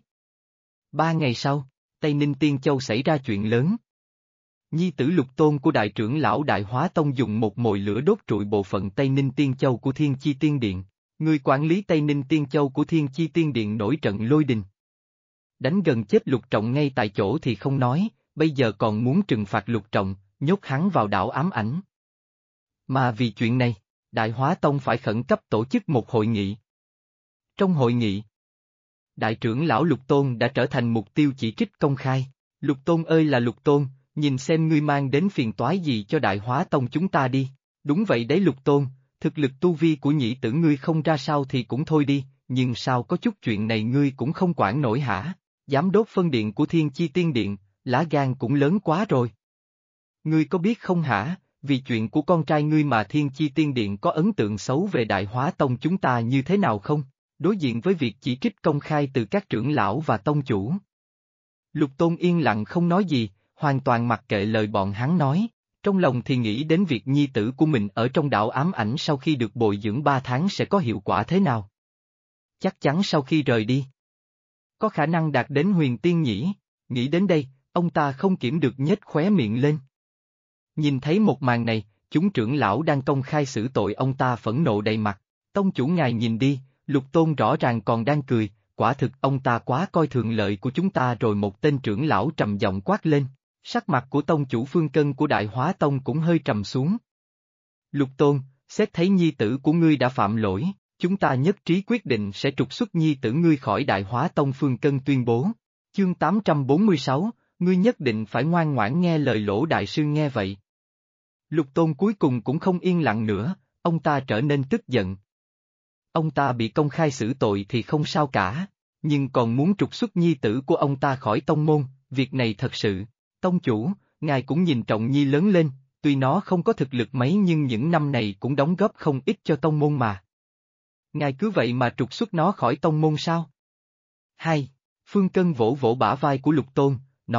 3 ngày sau, Tây Ninh Tiên Châu xảy ra chuyện lớn. Nhi tử Lục Tôn của đại trưởng lão Đại Hóa Tông dùng một mồi lửa đốt trụi bộ phận Tây Ninh Tiên Châu của Thiên Chi Tiên Điện. Người quản lý Tây Ninh Tiên Châu của Thiên Chi Tiên Điện nổi trận lôi đình. Đánh gần chết Lục Trọng ngay tại chỗ thì không nói, bây giờ còn muốn trừng phạt Lục Trọng, nhốt hắn vào đảo ám ảnh. Mà vì chuyện này, Đại Hóa Tông phải khẩn cấp tổ chức một hội nghị. Trong hội nghị, đại trưởng lão Lục Tôn đã trở thành mục tiêu chỉ trích công khai. Lục Tôn ơi là Lục Tôn, nhìn xem ngươi mang đến phiền toái gì cho Đại Hóa Tông chúng ta đi. Đúng vậy đấy Lục Tôn, thực lực tu vi của nhị tử ngươi không ra sao thì cũng thôi đi, nhưng sao có chút chuyện này ngươi cũng không quản nổi hả? Dám đốt phân điện của Thiên Chi Tiên Điện, lá gan cũng lớn quá rồi. Ngươi có biết không hả, vì chuyện của con trai ngươi mà Thiên Chi Tiên Điện có ấn tượng xấu về Đại Hóa Tông chúng ta như thế nào không? Đối diện với việc chỉ trích công khai từ các trưởng lão và tông chủ. Lục Tôn yên lặng không nói gì, hoàn toàn mặc kệ lời bọn hắn nói, trong lòng thì nghĩ đến việc nhi tử của mình ở trong đảo ám ảnh sau khi được bồi dưỡng 3 tháng sẽ có hiệu quả thế nào. Chắc chắn sau khi rời đi, có khả năng đạt đến huyền tiên nhỉ, nghĩ đến đây, ông ta không kiểm được nhếch khóe miệng lên. Nhìn thấy một màn này, chúng trưởng lão đang công khai xử tội ông ta phẫn nộ đầy mặt, tông chủ ngài nhìn đi. Lục Tôn rõ ràng còn đang cười, quả thực ông ta quá coi thường lợi của chúng ta rồi. Một tên trưởng lão trầm giọng quát lên, sắc mặt của tông chủ Phương Cân của Đại Hóa Tông cũng hơi trầm xuống. Lục Tôn, xét thấy nhi tử của ngươi đã phạm lỗi, chúng ta nhất trí quyết định sẽ trục xuất nhi tử ngươi khỏi Đại Hóa Tông. Phương Cân tuyên bố. Chương 846, ngươi nhất định phải ngoan ngoãn nghe lời Lỗ đại sư nghe vậy. Lục Tôn cuối cùng cũng không yên lặng nữa, ông ta trở nên tức giận. Ông ta bị công khai xử tội thì không sao cả, nhưng còn muốn trục xuất nhi tử của ông ta khỏi tông môn, việc này thật sự. Tông chủ, ngài cũng nhìn Trọng Nhi lớn lên, tuy nó không có thực lực mấy nhưng những năm này cũng đóng góp không ít cho tông môn mà. Ngài cứ vậy mà trục xuất nó khỏi tông môn sao? Hai, Phương Cân vỗ vỗ bả vai của Lục Tôn, nói,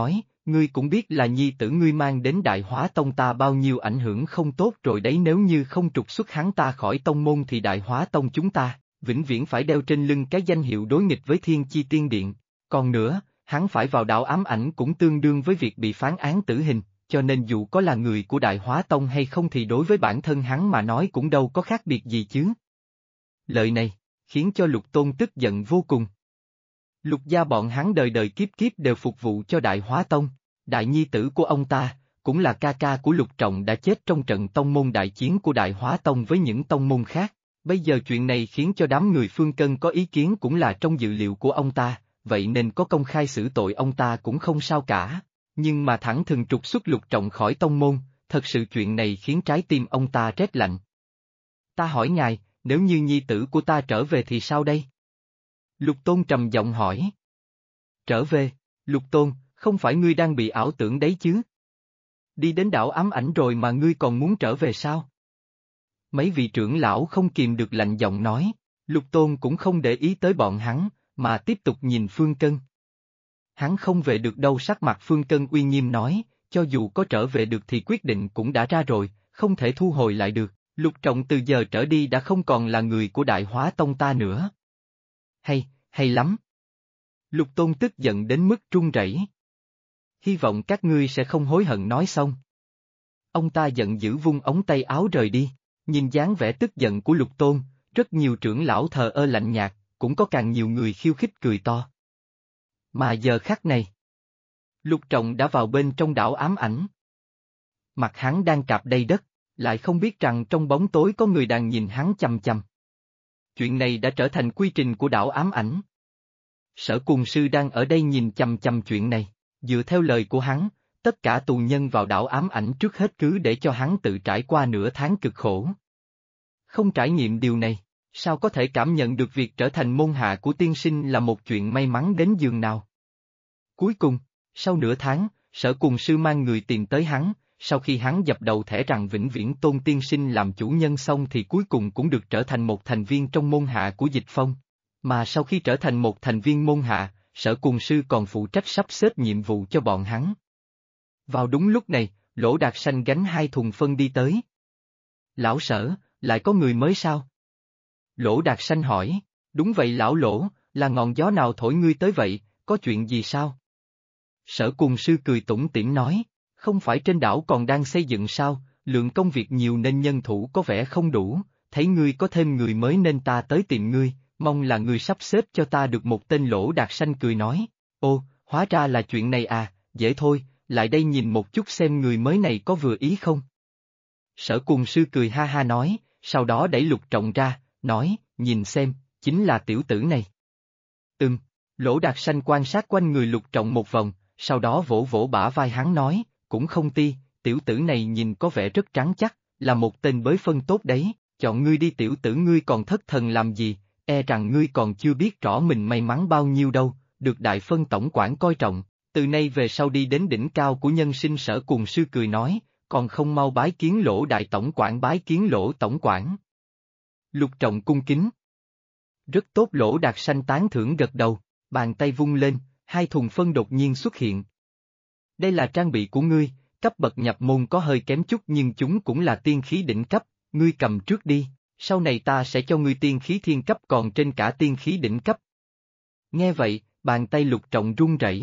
ngươi cũng biết là nhi tử ngươi mang đến Đại Hóa Tông ta bao nhiêu ảnh hưởng không tốt rồi đấy, nếu như không trục xuất hắn ta khỏi tông môn thì Đại Hóa Tông chúng ta, vĩnh viễn phải đeo trên lưng cái danh hiệu đối nghịch với Thiên Chi Tiên Điện. Còn nữa, hắn phải vào đạo ám ảnh cũng tương đương với việc bị phán án tử hình, cho nên dù có là người của Đại Hóa Tông hay không thì đối với bản thân hắn mà nói cũng đâu có khác biệt gì chứ. Lời này, khiến cho Lục Tôn tức giận vô cùng. Lục gia bọn hắn đời đời kiếp kiếp đều phục vụ cho Đại Hóa Tông, đại nhi tử của ông ta, cũng là ca ca của Lục Trọng đã chết trong trận tông môn đại chiến của Đại Hóa Tông với những tông môn khác. Bây giờ chuyện này khiến cho đám người Phương Cân có ý kiến cũng là trong dự liệu của ông ta, vậy nên có công khai xử tội ông ta cũng không sao cả. Nhưng mà thẳng thừng trục xuất Lục Trọng khỏi tông môn, thật sự chuyện này khiến trái tim ông ta rét lạnh. Ta hỏi ngài, nếu như nhi tử của ta trở về thì sao đây? Lục Tôn trầm giọng hỏi. Trở về, Lục Tôn, không phải ngươi đang bị ảo tưởng đấy chứ? Đi đến đảo ám ảnh rồi mà ngươi còn muốn trở về sao? Mấy vị trưởng lão không kìm được lạnh giọng nói, Lục Tôn cũng không để ý tới bọn hắn, mà tiếp tục nhìn Phương Cân. Hắn không về được đâu, sắc mặt Phương Cân uy nghiêm nói, cho dù có trở về được thì quyết định cũng đã ra rồi, không thể thu hồi lại được, Lục Trọng từ giờ trở đi đã không còn là người của Đại Hóa Tông ta nữa. Hay lắm. Lục Tôn tức giận đến mức run rẩy. Hy vọng các ngươi sẽ không hối hận, nói xong. Ông ta giận dữ vung ống tay áo rời đi, nhìn dáng vẻ tức giận của Lục Tôn, rất nhiều trưởng lão thờ ơ lạnh nhạt, cũng có càng nhiều người khiêu khích cười to. Mà giờ khắc này, Lục Trọng đã vào bên trong đảo ám ảnh. Mặt hắn đang cạp đầy đất, lại không biết rằng trong bóng tối có người đang nhìn hắn chằm chằm. Chuyện này đã trở thành quy trình của đảo ám ảnh. Sở Cùng Sư đang ở đây nhìn chằm chằm chuyện này, dựa theo lời của hắn, tất cả tù nhân vào đảo ám ảnh trước hết cứ để cho hắn tự trải qua nửa tháng cực khổ. Không trải nghiệm điều này, sao có thể cảm nhận được việc trở thành môn hạ của tiên sinh là một chuyện may mắn đến giường nào? Cuối cùng, sau nửa tháng, Sở Cùng Sư mang người tìm tới hắn, sau khi hắn dập đầu thẻ rằng vĩnh viễn tôn tiên sinh làm chủ nhân xong thì cuối cùng cũng được trở thành một thành viên trong môn hạ của Dịch Phong. Mà sau khi trở thành một thành viên môn hạ, Sở Cùng Sư còn phụ trách sắp xếp nhiệm vụ cho bọn hắn. Vào đúng lúc này, Lỗ Đạt Sanh gánh 2 thùng phân đi tới. Lão Sở, lại có người mới sao? Lỗ Đạt Sanh hỏi, đúng vậy lão Lỗ, là ngọn gió nào thổi ngươi tới vậy, có chuyện gì sao? Sở Cùng Sư cười tủm tỉm nói, không phải trên đảo còn đang xây dựng sao, lượng công việc nhiều nên nhân thủ có vẻ không đủ, thấy ngươi có thêm người mới nên ta tới tìm ngươi, mong là ngươi sắp xếp cho ta được một tên. Lỗ Đạt Sanh cười nói, ô, hóa ra là chuyện này à, dễ thôi, lại đây nhìn một chút xem người mới này có vừa ý không. Sở Cùng Sư cười ha ha nói, sau đó đẩy Lục Trọng ra, nói, nhìn xem, chính là tiểu tử này. Lỗ Đạt Sanh quan sát quanh người Lục Trọng một vòng, sau đó vỗ vỗ bả vai hắn nói, cũng không ti, tiểu tử này nhìn có vẻ rất trắng chắc, là một tên bới phân tốt đấy, chọn ngươi đi. Tiểu tử ngươi còn thất thần làm gì, e rằng ngươi còn chưa biết rõ mình may mắn bao nhiêu đâu, được đại phân tổng quản coi trọng, từ nay về sau đi đến đỉnh cao của nhân sinh. Sở Cùng Sư cười nói, còn không mau bái kiến Lỗ đại tổng quản, bái kiến Lỗ tổng quản. Lục Trọng cung kính. Rất tốt. Lỗ Đạt Sanh tán thưởng gật đầu, bàn tay vung lên, 2 thùng phân đột nhiên xuất hiện. Đây là trang bị của ngươi, cấp bậc nhập môn có hơi kém chút nhưng chúng cũng là tiên khí đỉnh cấp, ngươi cầm trước đi, sau này ta sẽ cho ngươi tiên khí thiên cấp còn trên cả tiên khí đỉnh cấp. Nghe vậy, bàn tay Lục Trọng run rẩy.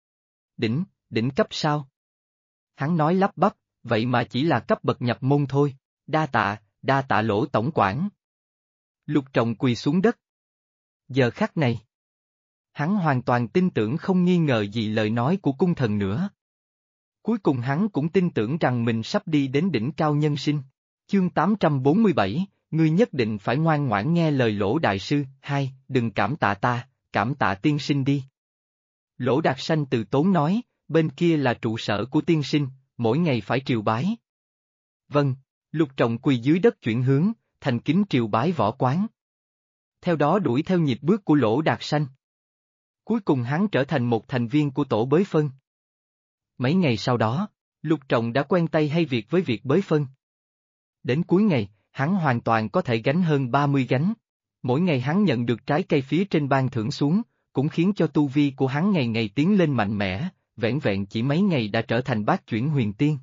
Đỉnh cấp sao? Hắn nói lắp bắp, vậy mà chỉ là cấp bậc nhập môn thôi, đa tạ Lỗ tổng quản. Lục Trọng quỳ xuống đất. Giờ khắc này, hắn hoàn toàn tin tưởng không nghi ngờ gì lời nói của cung thần nữa. Cuối cùng hắn cũng tin tưởng rằng mình sắp đi đến đỉnh cao nhân sinh. Chương 847, ngươi nhất định phải ngoan ngoãn nghe lời Lỗ đại sư. 2, đừng cảm tạ ta, cảm tạ tiên sinh đi. Lỗ Đạt Sanh từ tốn nói, bên kia là trụ sở của tiên sinh, mỗi ngày phải triều bái. Vâng, Lục Trọng quỳ dưới đất chuyển hướng, thành kính triều bái võ quán. Theo đó đuổi theo nhịp bước của Lỗ Đạt Sanh. Cuối cùng hắn trở thành một thành viên của tổ bới phân. Mấy ngày sau đó, Lục Trọng đã quen tay hay việc với việc bới phân. Đến cuối ngày, hắn hoàn toàn có thể gánh hơn 30 gánh. Mỗi ngày hắn nhận được trái cây phía trên ban thưởng xuống, cũng khiến cho tu vi của hắn ngày ngày tiến lên mạnh mẽ, vẻn vẹn chỉ mấy ngày đã trở thành bát chuyển huyền tiên.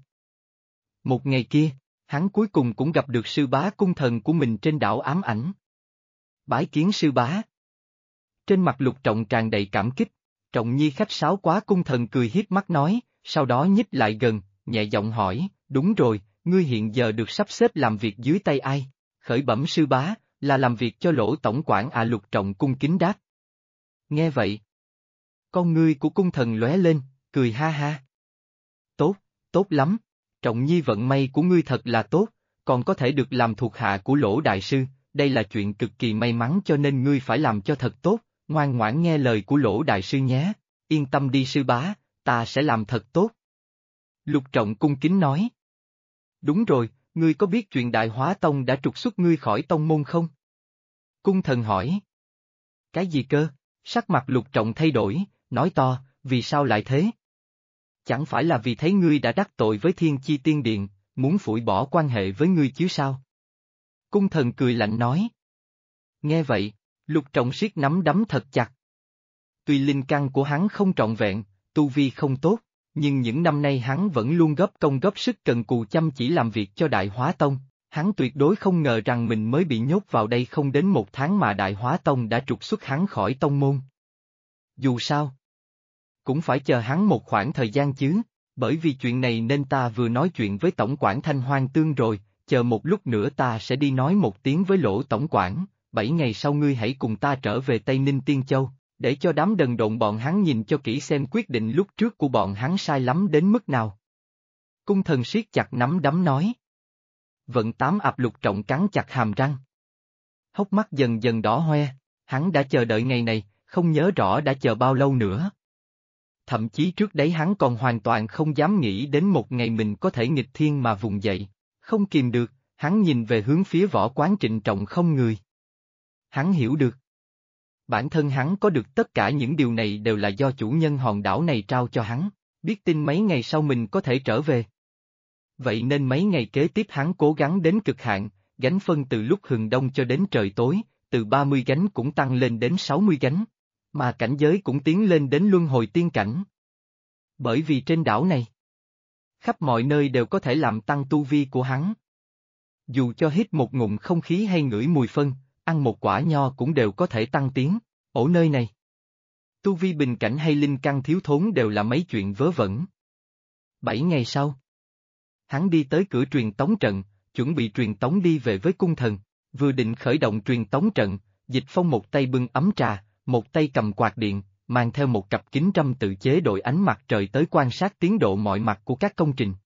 Một ngày kia, hắn cuối cùng cũng gặp được sư bá cung thần của mình trên đảo ám ảnh. Bái kiến sư bá. Trên mặt Lục Trọng tràn đầy cảm kích, Trọng Nhi khách sáo quá, cung thần cười hiếp mắt nói, sau đó nhích lại gần, nhẹ giọng hỏi, đúng rồi, ngươi hiện giờ được sắp xếp làm việc dưới tay ai? Khởi bẩm sư bá, là làm việc cho Lỗ tổng quản à, Lục Trọng cung kính đáp. Nghe vậy, con ngươi của cung thần lóe lên, cười ha ha. Tốt, tốt lắm, Trọng Nhi vận may của ngươi thật là tốt, còn có thể được làm thuộc hạ của Lỗ đại sư, đây là chuyện cực kỳ may mắn cho nên ngươi phải làm cho thật tốt, ngoan ngoãn nghe lời của Lỗ đại sư nhé, yên tâm đi sư bá, ta sẽ làm thật tốt. Lục Trọng cung kính nói. Đúng rồi, ngươi có biết chuyện Đại Hóa Tông đã trục xuất ngươi khỏi tông môn không? Cung thần hỏi. Cái gì cơ? Sắc mặt Lục Trọng thay đổi, nói to, vì sao lại thế? Chẳng phải là vì thấy ngươi đã đắc tội với Thiên Chi Tiên Điện, muốn phủi bỏ quan hệ với ngươi chứ sao? Cung thần cười lạnh nói. Nghe vậy, Lục Trọng siết nắm đấm thật chặt. Tuy linh căn của hắn không trọn vẹn, tu vi không tốt, nhưng những năm nay hắn vẫn luôn góp công góp sức cần cù chăm chỉ làm việc cho Đại Hóa Tông. Hắn tuyệt đối không ngờ rằng mình mới bị nhốt vào đây không đến một tháng mà Đại Hóa Tông đã trục xuất hắn khỏi tông môn. Dù sao, cũng phải chờ hắn một khoảng thời gian chứ, bởi vì chuyện này nên ta vừa nói chuyện với tổng quản Thanh Hoang Tương rồi, chờ một lúc nữa ta sẽ đi nói một tiếng với Lỗ tổng quản, 7 ngày sau ngươi hãy cùng ta trở về Tây Ninh Tiên Châu, để cho đám đần độn bọn hắn nhìn cho kỹ xem quyết định lúc trước của bọn hắn sai lắm đến mức nào. Cung thần siết chặt nắm đấm nói. Vận tám ập, Lục Trọng cắn chặt hàm răng. Hốc mắt dần dần đỏ hoe, hắn đã chờ đợi ngày này, không nhớ rõ đã chờ bao lâu nữa. Thậm chí trước đấy hắn còn hoàn toàn không dám nghĩ đến một ngày mình có thể nghịch thiên mà vùng dậy, không kìm được, hắn nhìn về hướng phía Võ Quán trịnh trọng không người. Hắn hiểu được. Bản thân hắn có được tất cả những điều này đều là do chủ nhân hòn đảo này trao cho hắn, biết tin mấy ngày sau mình có thể trở về. Vậy nên mấy ngày kế tiếp hắn cố gắng đến cực hạn, gánh phân từ lúc hừng đông cho đến trời tối, từ 30 gánh cũng tăng lên đến 60 gánh, mà cảnh giới cũng tiến lên đến luân hồi tiên cảnh. Bởi vì trên đảo này, khắp mọi nơi đều có thể làm tăng tu vi của hắn. Dù cho hít một ngụm không khí hay ngửi mùi phân, ăn một quả nho cũng đều có thể tăng tiến, ở nơi này. Tu vi bình cảnh hay linh căn thiếu thốn đều là mấy chuyện vớ vẩn. 7 ngày sau, hắn đi tới cửa truyền tống trận, chuẩn bị truyền tống đi về với cung thần, vừa định khởi động truyền tống trận, Dịch Phong một tay bưng ấm trà, một tay cầm quạt điện, mang theo một cặp kính râm tự chế đội ánh mặt trời tới quan sát tiến độ mọi mặt của các công trình.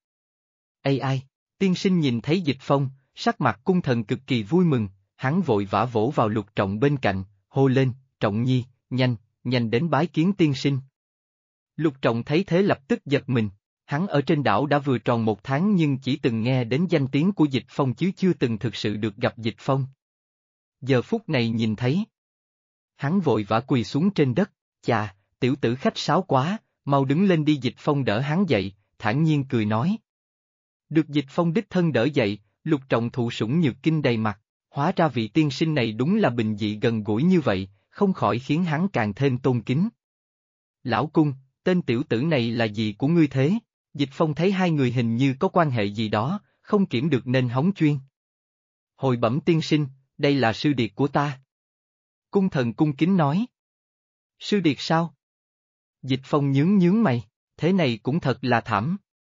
Ai, tiên sinh nhìn thấy Dịch Phong, sắc mặt cung thần cực kỳ vui mừng, hắn vội vã vỗ vào Lục Trọng bên cạnh, hô lên, Trọng Nhi, nhanh đến bái kiến tiên sinh. Lục Trọng thấy thế lập tức giật mình, hắn ở trên đảo đã vừa tròn 1 tháng nhưng chỉ từng nghe đến danh tiếng của Dịch Phong chứ chưa từng thực sự được gặp Dịch Phong. Giờ phút này nhìn thấy, hắn vội vã quỳ xuống trên đất, chà, tiểu tử khách sáo quá, mau đứng lên đi. Dịch Phong đỡ hắn dậy, thản nhiên cười nói. Được Dịch Phong đích thân đỡ dậy, Lục Trọng thụ sủng nhược kinh đầy mặt, hóa ra vị tiên sinh này đúng là bình dị gần gũi như vậy, không khỏi khiến hắn càng thêm tôn kính. Lão cung, tên tiểu tử này là gì của ngươi thế? Dịch Phong thấy hai người hình như có quan hệ gì đó, không kiểm được nên hóng chuyên. Hồi bẩm tiên sinh, đây là sư điệt của ta. Cung thần cung kính nói. Sư điệt sao? Dịch Phong nhướng mày, thế này cũng thật là thảm.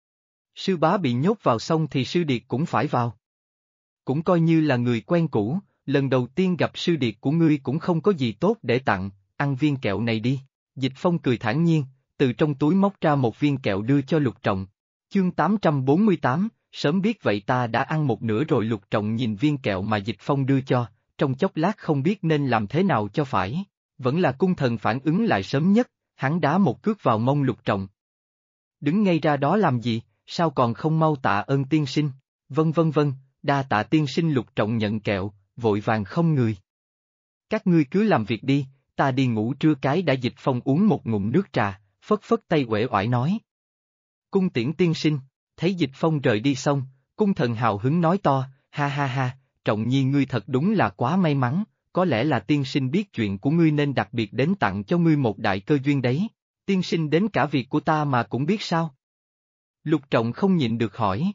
Sư bá bị nhốt vào xong thì sư điệt cũng phải vào. Cũng coi như là người quen cũ, lần đầu tiên gặp sư điệt của ngươi cũng không có gì tốt để tặng, ăn viên kẹo này đi. Dịch Phong cười thản nhiên, từ trong túi móc ra một viên kẹo đưa cho Lục Trọng. Chương 848, sớm biết vậy ta đã ăn một nửa rồi. Lục Trọng nhìn viên kẹo mà Dịch Phong đưa cho, trong chốc lát không biết nên làm thế nào cho phải. Vẫn là cung thần phản ứng lại sớm nhất, hắn đá một cước vào mông Lục Trọng. Đứng ngay ra đó làm gì, sao còn không mau tạ ơn tiên sinh? Vâng, đa tạ tiên sinh. Lục Trọng nhận kẹo, vội vàng không người. Các ngươi cứ làm việc đi, ta đi ngủ trưa cái đã. Dịch Phong uống một ngụm nước trà, phất tay uể oải nói. Cung tiễn tiên sinh, thấy Dịch Phong rời đi xong, cung thần hào hứng nói to, ha, Trọng Nhi ngươi thật đúng là quá may mắn, có lẽ là tiên sinh biết chuyện của ngươi nên đặc biệt đến tặng cho ngươi một đại cơ duyên đấy. Tiên sinh đến cả việc của ta mà cũng biết sao? Lục Trọng không nhịn được hỏi.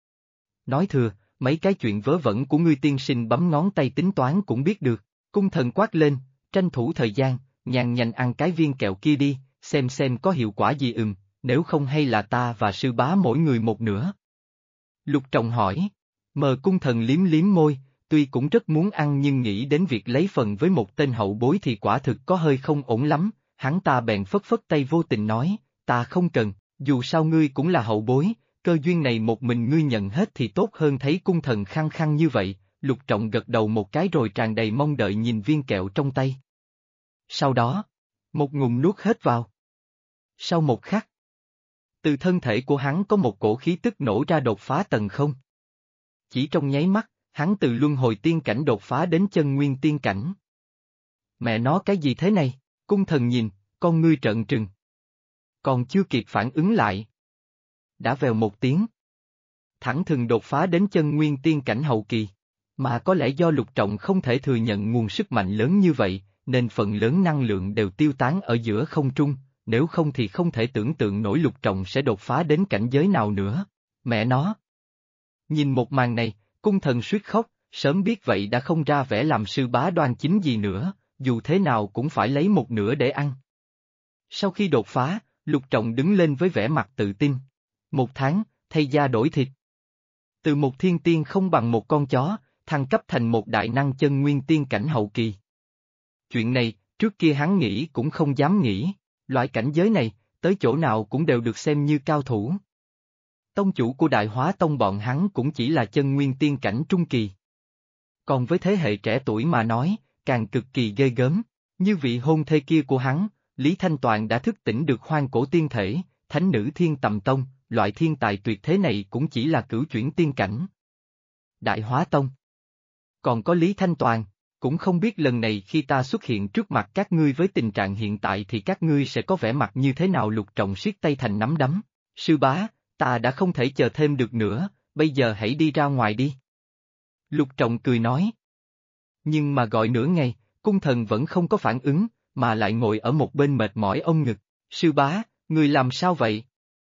Nói thừa, mấy cái chuyện vớ vẩn của ngươi tiên sinh bấm ngón tay tính toán cũng biết được. Cung thần quát lên, tranh thủ thời gian, nhàn nhành ăn cái viên kẹo kia đi, xem có hiệu quả gì nếu không hay là ta và sư bá mỗi người một nửa. Lục Trọng hỏi, mờ cung thần liếm liếm môi, tuy cũng rất muốn ăn nhưng nghĩ đến việc lấy phần với một tên hậu bối thì quả thực có hơi không ổn lắm, hắn ta bèn phất phất tay vô tình nói, ta không cần, dù sao ngươi cũng là hậu bối, cơ duyên này một mình ngươi nhận hết thì tốt hơn. Thấy cung thần khăng khăng như vậy, Lục Trọng gật đầu một cái rồi tràn đầy mong đợi nhìn viên kẹo trong tay. Sau đó, một ngụm nuốt hết vào. Sau một khắc, từ thân thể của hắn có một cổ khí tức nổ ra đột phá tầng không. Chỉ trong nháy mắt, hắn từ luân hồi tiên cảnh đột phá đến chân nguyên tiên cảnh. Mẹ nó cái gì thế này? Cung thần nhìn, con ngươi trợn trừng. Còn chưa kịp phản ứng lại. Đã vèo một tiếng. Thẳng thừng đột phá đến chân nguyên tiên cảnh hậu kỳ. Mà có lẽ do Lục Trọng không thể thừa nhận nguồn sức mạnh lớn như vậy, nên phần lớn năng lượng đều tiêu tán ở giữa không trung, nếu không thì không thể tưởng tượng nổi Lục Trọng sẽ đột phá đến cảnh giới nào nữa. Mẹ nó! Nhìn một màn này, cung thần suýt khóc, sớm biết vậy đã không ra vẻ làm sư bá đoan chính gì nữa, dù thế nào cũng phải lấy một nửa để ăn. Sau khi đột phá, Lục Trọng đứng lên với vẻ mặt tự tin. 1 tháng, thay da đổi thịt. Từ một thiên tiên không bằng một con chó, thăng cấp thành một đại năng chân nguyên tiên cảnh hậu kỳ. Chuyện này, trước kia hắn nghĩ cũng không dám nghĩ, loại cảnh giới này, tới chỗ nào cũng đều được xem như cao thủ. Tông chủ của Đại Hóa Tông bọn hắn cũng chỉ là chân nguyên tiên cảnh trung kỳ. Còn với thế hệ trẻ tuổi mà nói, càng cực kỳ ghê gớm, như vị hôn thê kia của hắn, Lý Thanh Toàn đã thức tỉnh được hoang cổ tiên thể, thánh nữ Thiên Tầm Tông, loại thiên tài tuyệt thế này cũng chỉ là cửu chuyển tiên cảnh. Đại Hóa Tông. Còn có Lý Thanh Toàn, cũng không biết lần này khi ta xuất hiện trước mặt các ngươi với tình trạng hiện tại thì các ngươi sẽ có vẻ mặt như thế nào. Lục Trọng siết tay thành nắm đấm. Sư bá, ta đã không thể chờ thêm được nữa, bây giờ hãy đi ra ngoài đi. Lục Trọng cười nói. Nhưng mà gọi nửa ngày, cung thần vẫn không có phản ứng, mà lại ngồi ở một bên mệt mỏi ôm ngực. Sư bá, người làm sao vậy?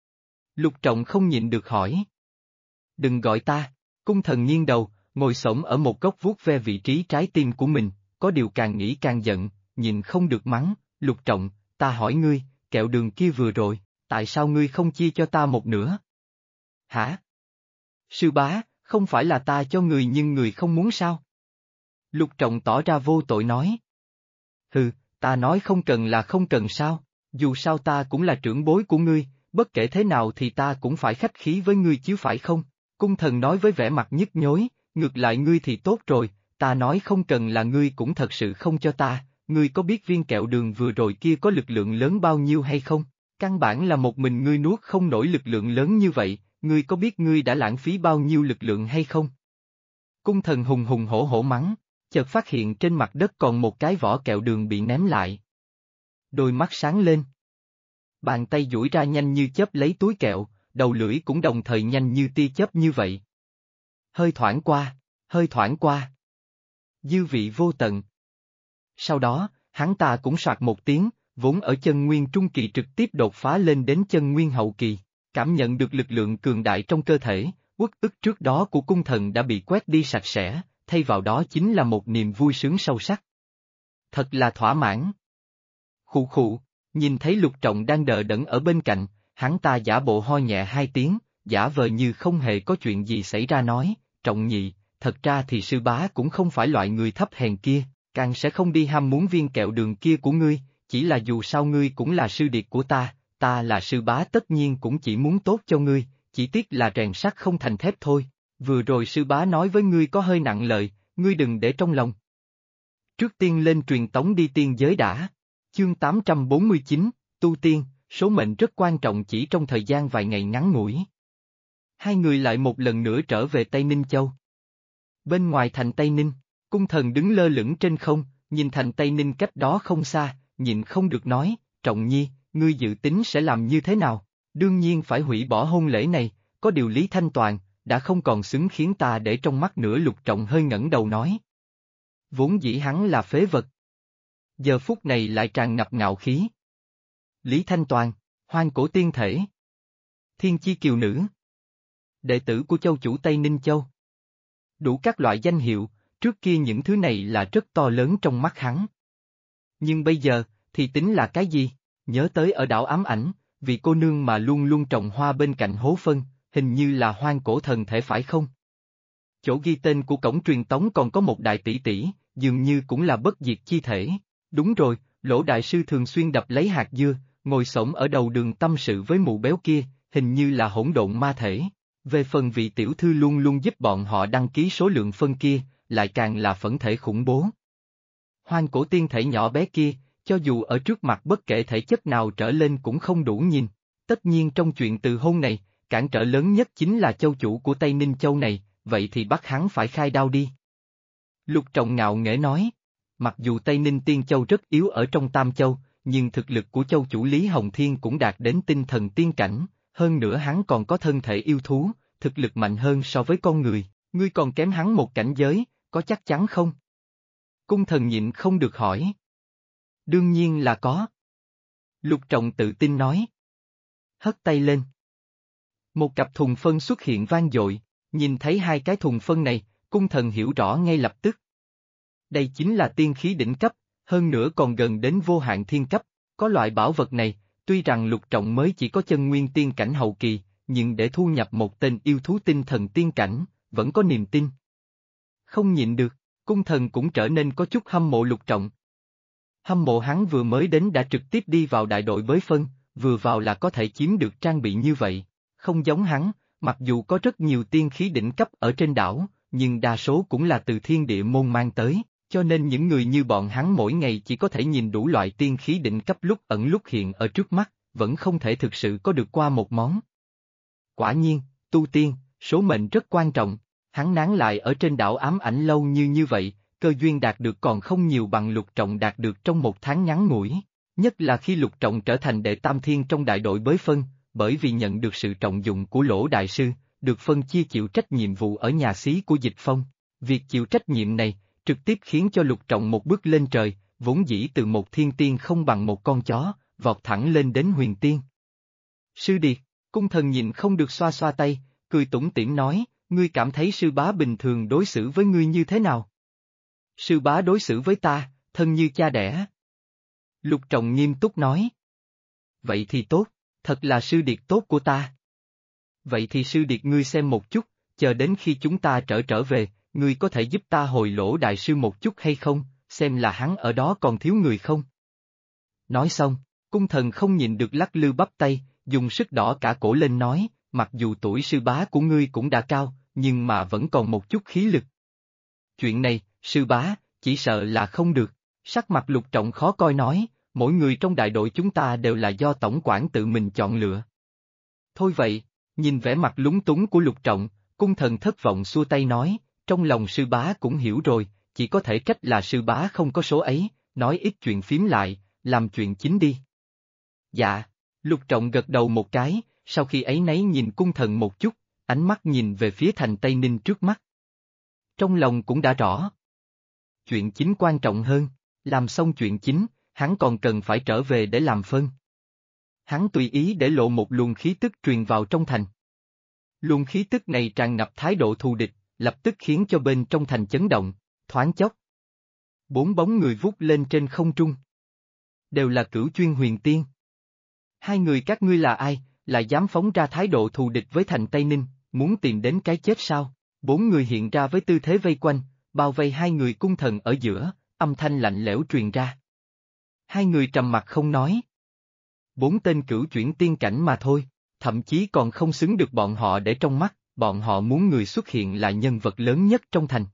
Lục Trọng không nhịn được hỏi. Đừng gọi ta, cung thần nghiêng đầu, ngồi xổm ở một góc vuốt ve vị trí trái tim của mình, có điều càng nghĩ càng giận, nhìn không được mắng. Lục Trọng, ta hỏi ngươi, kẹo đường kia vừa rồi, tại sao ngươi không chia cho ta một nửa? Hả? Sư bá, không phải là ta cho người nhưng người không muốn sao? Lục Trọng tỏ ra vô tội nói. Hừ, ta nói không cần là không cần sao, dù sao ta cũng là trưởng bối của ngươi, bất kể thế nào thì ta cũng phải khách khí với ngươi chứ phải không? Cung thần nói với vẻ mặt nhức nhối, ngược lại ngươi thì tốt rồi, ta nói không cần là ngươi cũng thật sự không cho ta, ngươi có biết viên kẹo đường vừa rồi kia có lực lượng lớn bao nhiêu hay không? Căn bản là một mình ngươi nuốt không nổi lực lượng lớn như vậy, ngươi có biết ngươi đã lãng phí bao nhiêu lực lượng hay không? Cung thần hùng hùng hổ hổ mắng, chợt phát hiện trên mặt đất còn một cái vỏ kẹo đường bị ném lại. Đôi mắt sáng lên. Bàn tay duỗi ra nhanh như chớp lấy túi kẹo, đầu lưỡi cũng đồng thời nhanh như tia chớp như vậy. Hơi thoảng qua. Dư vị vô tận. Sau đó, hắn ta cũng soạt một tiếng, vốn ở chân nguyên trung kỳ trực tiếp đột phá lên đến chân nguyên hậu kỳ, cảm nhận được lực lượng cường đại trong cơ thể, uất ức trước đó của cung thần đã bị quét đi sạch sẽ, thay vào đó chính là một niềm vui sướng sâu sắc. Thật là thỏa mãn. Khụ khụ, nhìn thấy Lục Trọng đang đờ đẫn ở bên cạnh, hắn ta giả bộ ho nhẹ 2 tiếng, giả vờ như không hề có chuyện gì xảy ra nói, Trọng nhị, thật ra thì sư bá cũng không phải loại người thấp hèn kia, càng sẽ không đi ham muốn viên kẹo đường kia của ngươi, chỉ là dù sao ngươi cũng là sư điệt của ta là sư bá tất nhiên cũng chỉ muốn tốt cho ngươi, chỉ tiếc là rèn sắt không thành thép thôi. Vừa rồi sư bá nói với ngươi có hơi nặng lời, ngươi đừng để trong lòng. Trước tiên lên truyền tống đi tiên giới đã. Chương 849, Tu Tiên, số mệnh rất quan trọng chỉ trong thời gian vài ngày ngắn ngủi. Hai người lại một lần nữa trở về Tây Ninh Châu. Bên ngoài thành Tây Ninh, cung thần đứng lơ lửng trên không, nhìn thành Tây Ninh cách đó không xa, nhịn không được nói, Trọng nhi, ngươi dự tính sẽ làm như thế nào? Đương nhiên phải hủy bỏ hôn lễ này, có điều Lý Thanh Toàn đã không còn xứng khiến ta để trong mắt nữa. Lục Trọng hơi ngẩng đầu nói. Vốn dĩ hắn là phế vật. Giờ phút này lại tràn ngập ngạo khí. Lý Thanh Toàn, Hoang Cổ Tiên Thể, Thiên Chi Kiều Nữ, đệ tử của châu chủ Tây Ninh Châu. Đủ các loại danh hiệu, trước kia những thứ này là rất to lớn trong mắt hắn. Nhưng bây giờ, thì tính là cái gì? Nhớ tới ở đảo Ám Ảnh, vì cô nương mà luôn luôn trồng hoa bên cạnh hố phân, hình như là Hoang Cổ Thần Thể phải không? Chỗ ghi tên của cổng truyền tống còn có một đại tỷ tỷ, dường như cũng là bất diệt chi thể. Đúng rồi, Lỗ đại sư thường xuyên đập lấy hạt dưa, ngồi xổm ở đầu đường tâm sự với mụ béo kia, hình như là hỗn độn ma thể. Về phần vị tiểu thư luôn luôn giúp bọn họ đăng ký số lượng phân kia, lại càng là phẫn thể khủng bố. Hoang Cổ Tiên Thể nhỏ bé kia, cho dù ở trước mặt bất kể thể chất nào trở lên cũng không đủ nhìn. Tất nhiên trong chuyện từ hôn này, cản trở lớn nhất chính là châu chủ của Tây Ninh Châu này, vậy thì bắt hắn phải khai đao đi. Lục Trọng ngạo nghễ nói, mặc dù Tây Ninh Tiên Châu rất yếu ở trong Tam Châu, nhưng thực lực của châu chủ Lý Hồng Thiên cũng đạt đến tinh thần tiên cảnh, hơn nữa hắn còn có thân thể yêu thú, thực lực mạnh hơn so với con người, ngươi còn kém hắn một cảnh giới, có chắc chắn không? Cung thần nhịn không được hỏi. Đương nhiên là có. Lục Trọng tự tin nói. Hất tay lên. Một cặp thùng phân xuất hiện vang dội, nhìn thấy hai cái thùng phân này, cung thần hiểu rõ ngay lập tức. Đây chính là tiên khí đỉnh cấp, hơn nữa còn gần đến vô hạn thiên cấp, có loại bảo vật này, tuy rằng Lục Trọng mới chỉ có chân nguyên tiên cảnh hậu kỳ, nhưng để thu nhập một tên yêu thú tinh thần tiên cảnh, vẫn có niềm tin. Không nhịn được, cung thần cũng trở nên có chút hâm mộ Lục Trọng. Hâm mộ hắn vừa mới đến đã trực tiếp đi vào đại đội bới phân, vừa vào là có thể chiếm được trang bị như vậy. Không giống hắn, mặc dù có rất nhiều tiên khí đỉnh cấp ở trên đảo, nhưng đa số cũng là từ thiên địa môn mang tới, cho nên những người như bọn hắn mỗi ngày chỉ có thể nhìn đủ loại tiên khí đỉnh cấp lúc ẩn lúc hiện ở trước mắt, vẫn không thể thực sự có được qua một món. Quả nhiên, tu tiên, số mệnh rất quan trọng, hắn nán lại ở trên đảo Ám Ảnh lâu như vậy, cơ duyên đạt được còn không nhiều bằng Lục Trọng đạt được trong một tháng ngắn ngủi, nhất là khi Lục Trọng trở thành đệ tam thiên trong đại đội bới phân, bởi vì nhận được sự trọng dụng của Lỗ đại sư, được phân chia chịu trách nhiệm vụ ở nhà xí của Dịch Phong. Việc chịu trách nhiệm này, trực tiếp khiến cho Lục Trọng một bước lên trời, vốn dĩ từ một thiên tiên không bằng một con chó, vọt thẳng lên đến huyền tiên. Sư Điệt, cung thần nhìn không được xoa xoa tay, cười tủm tỉm nói, ngươi cảm thấy sư bá bình thường đối xử với ngươi như thế nào? Sư bá đối xử với ta, thân như cha đẻ. Lục Trọng nghiêm túc nói. Vậy thì tốt, thật là sư điệt tốt của ta. Vậy thì sư điệt ngươi xem một chút, chờ đến khi chúng ta trở về, ngươi có thể giúp ta hồi Lỗ đại sư một chút hay không, xem là hắn ở đó còn thiếu người không? Nói xong, cung thần không nhịn được lắc lư bắp tay, dùng sức đỏ cả cổ lên nói, mặc dù tuổi sư bá của ngươi cũng đã cao, nhưng mà vẫn còn một chút khí lực. Chuyện này, sư bá, chỉ sợ là không được. Sắc mặt Lục Trọng khó coi nói, mỗi người trong đại đội chúng ta đều là do tổng quản tự mình chọn lựa. Thôi vậy, nhìn vẻ mặt lúng túng của Lục Trọng, cung thần thất vọng xua tay nói, trong lòng sư bá cũng hiểu rồi, chỉ có thể trách là sư bá không có số ấy, nói ít chuyện phím lại, làm chuyện chính đi. Dạ, Lục Trọng gật đầu một cái, sau khi ấy nấy nhìn cung thần một chút, ánh mắt nhìn về phía thành Tây Ninh trước mắt. Trong lòng cũng đã rõ. Chuyện chính quan trọng hơn, làm xong chuyện chính, hắn còn cần phải trở về để làm phân. Hắn tùy ý để lộ một luồng khí tức truyền vào trong thành. Luồng khí tức này tràn ngập thái độ thù địch, lập tức khiến cho bên trong thành chấn động, thoáng chốc. 4 bóng người vút lên trên không trung. Đều là Cửu Chuyên Huyền Tiên. Hai người các ngươi là ai, lại dám phóng ra thái độ thù địch với thành Tây Ninh, muốn tìm đến cái chết sao? 4 người hiện ra với tư thế vây quanh, bao vây hai người cung thần ở giữa, âm thanh lạnh lẽo truyền ra. Hai người trầm mặc không nói. 4 tên cửu chuyển tiên cảnh mà thôi, thậm chí còn không xứng được bọn họ để trong mắt, bọn họ muốn người xuất hiện là nhân vật lớn nhất trong thành.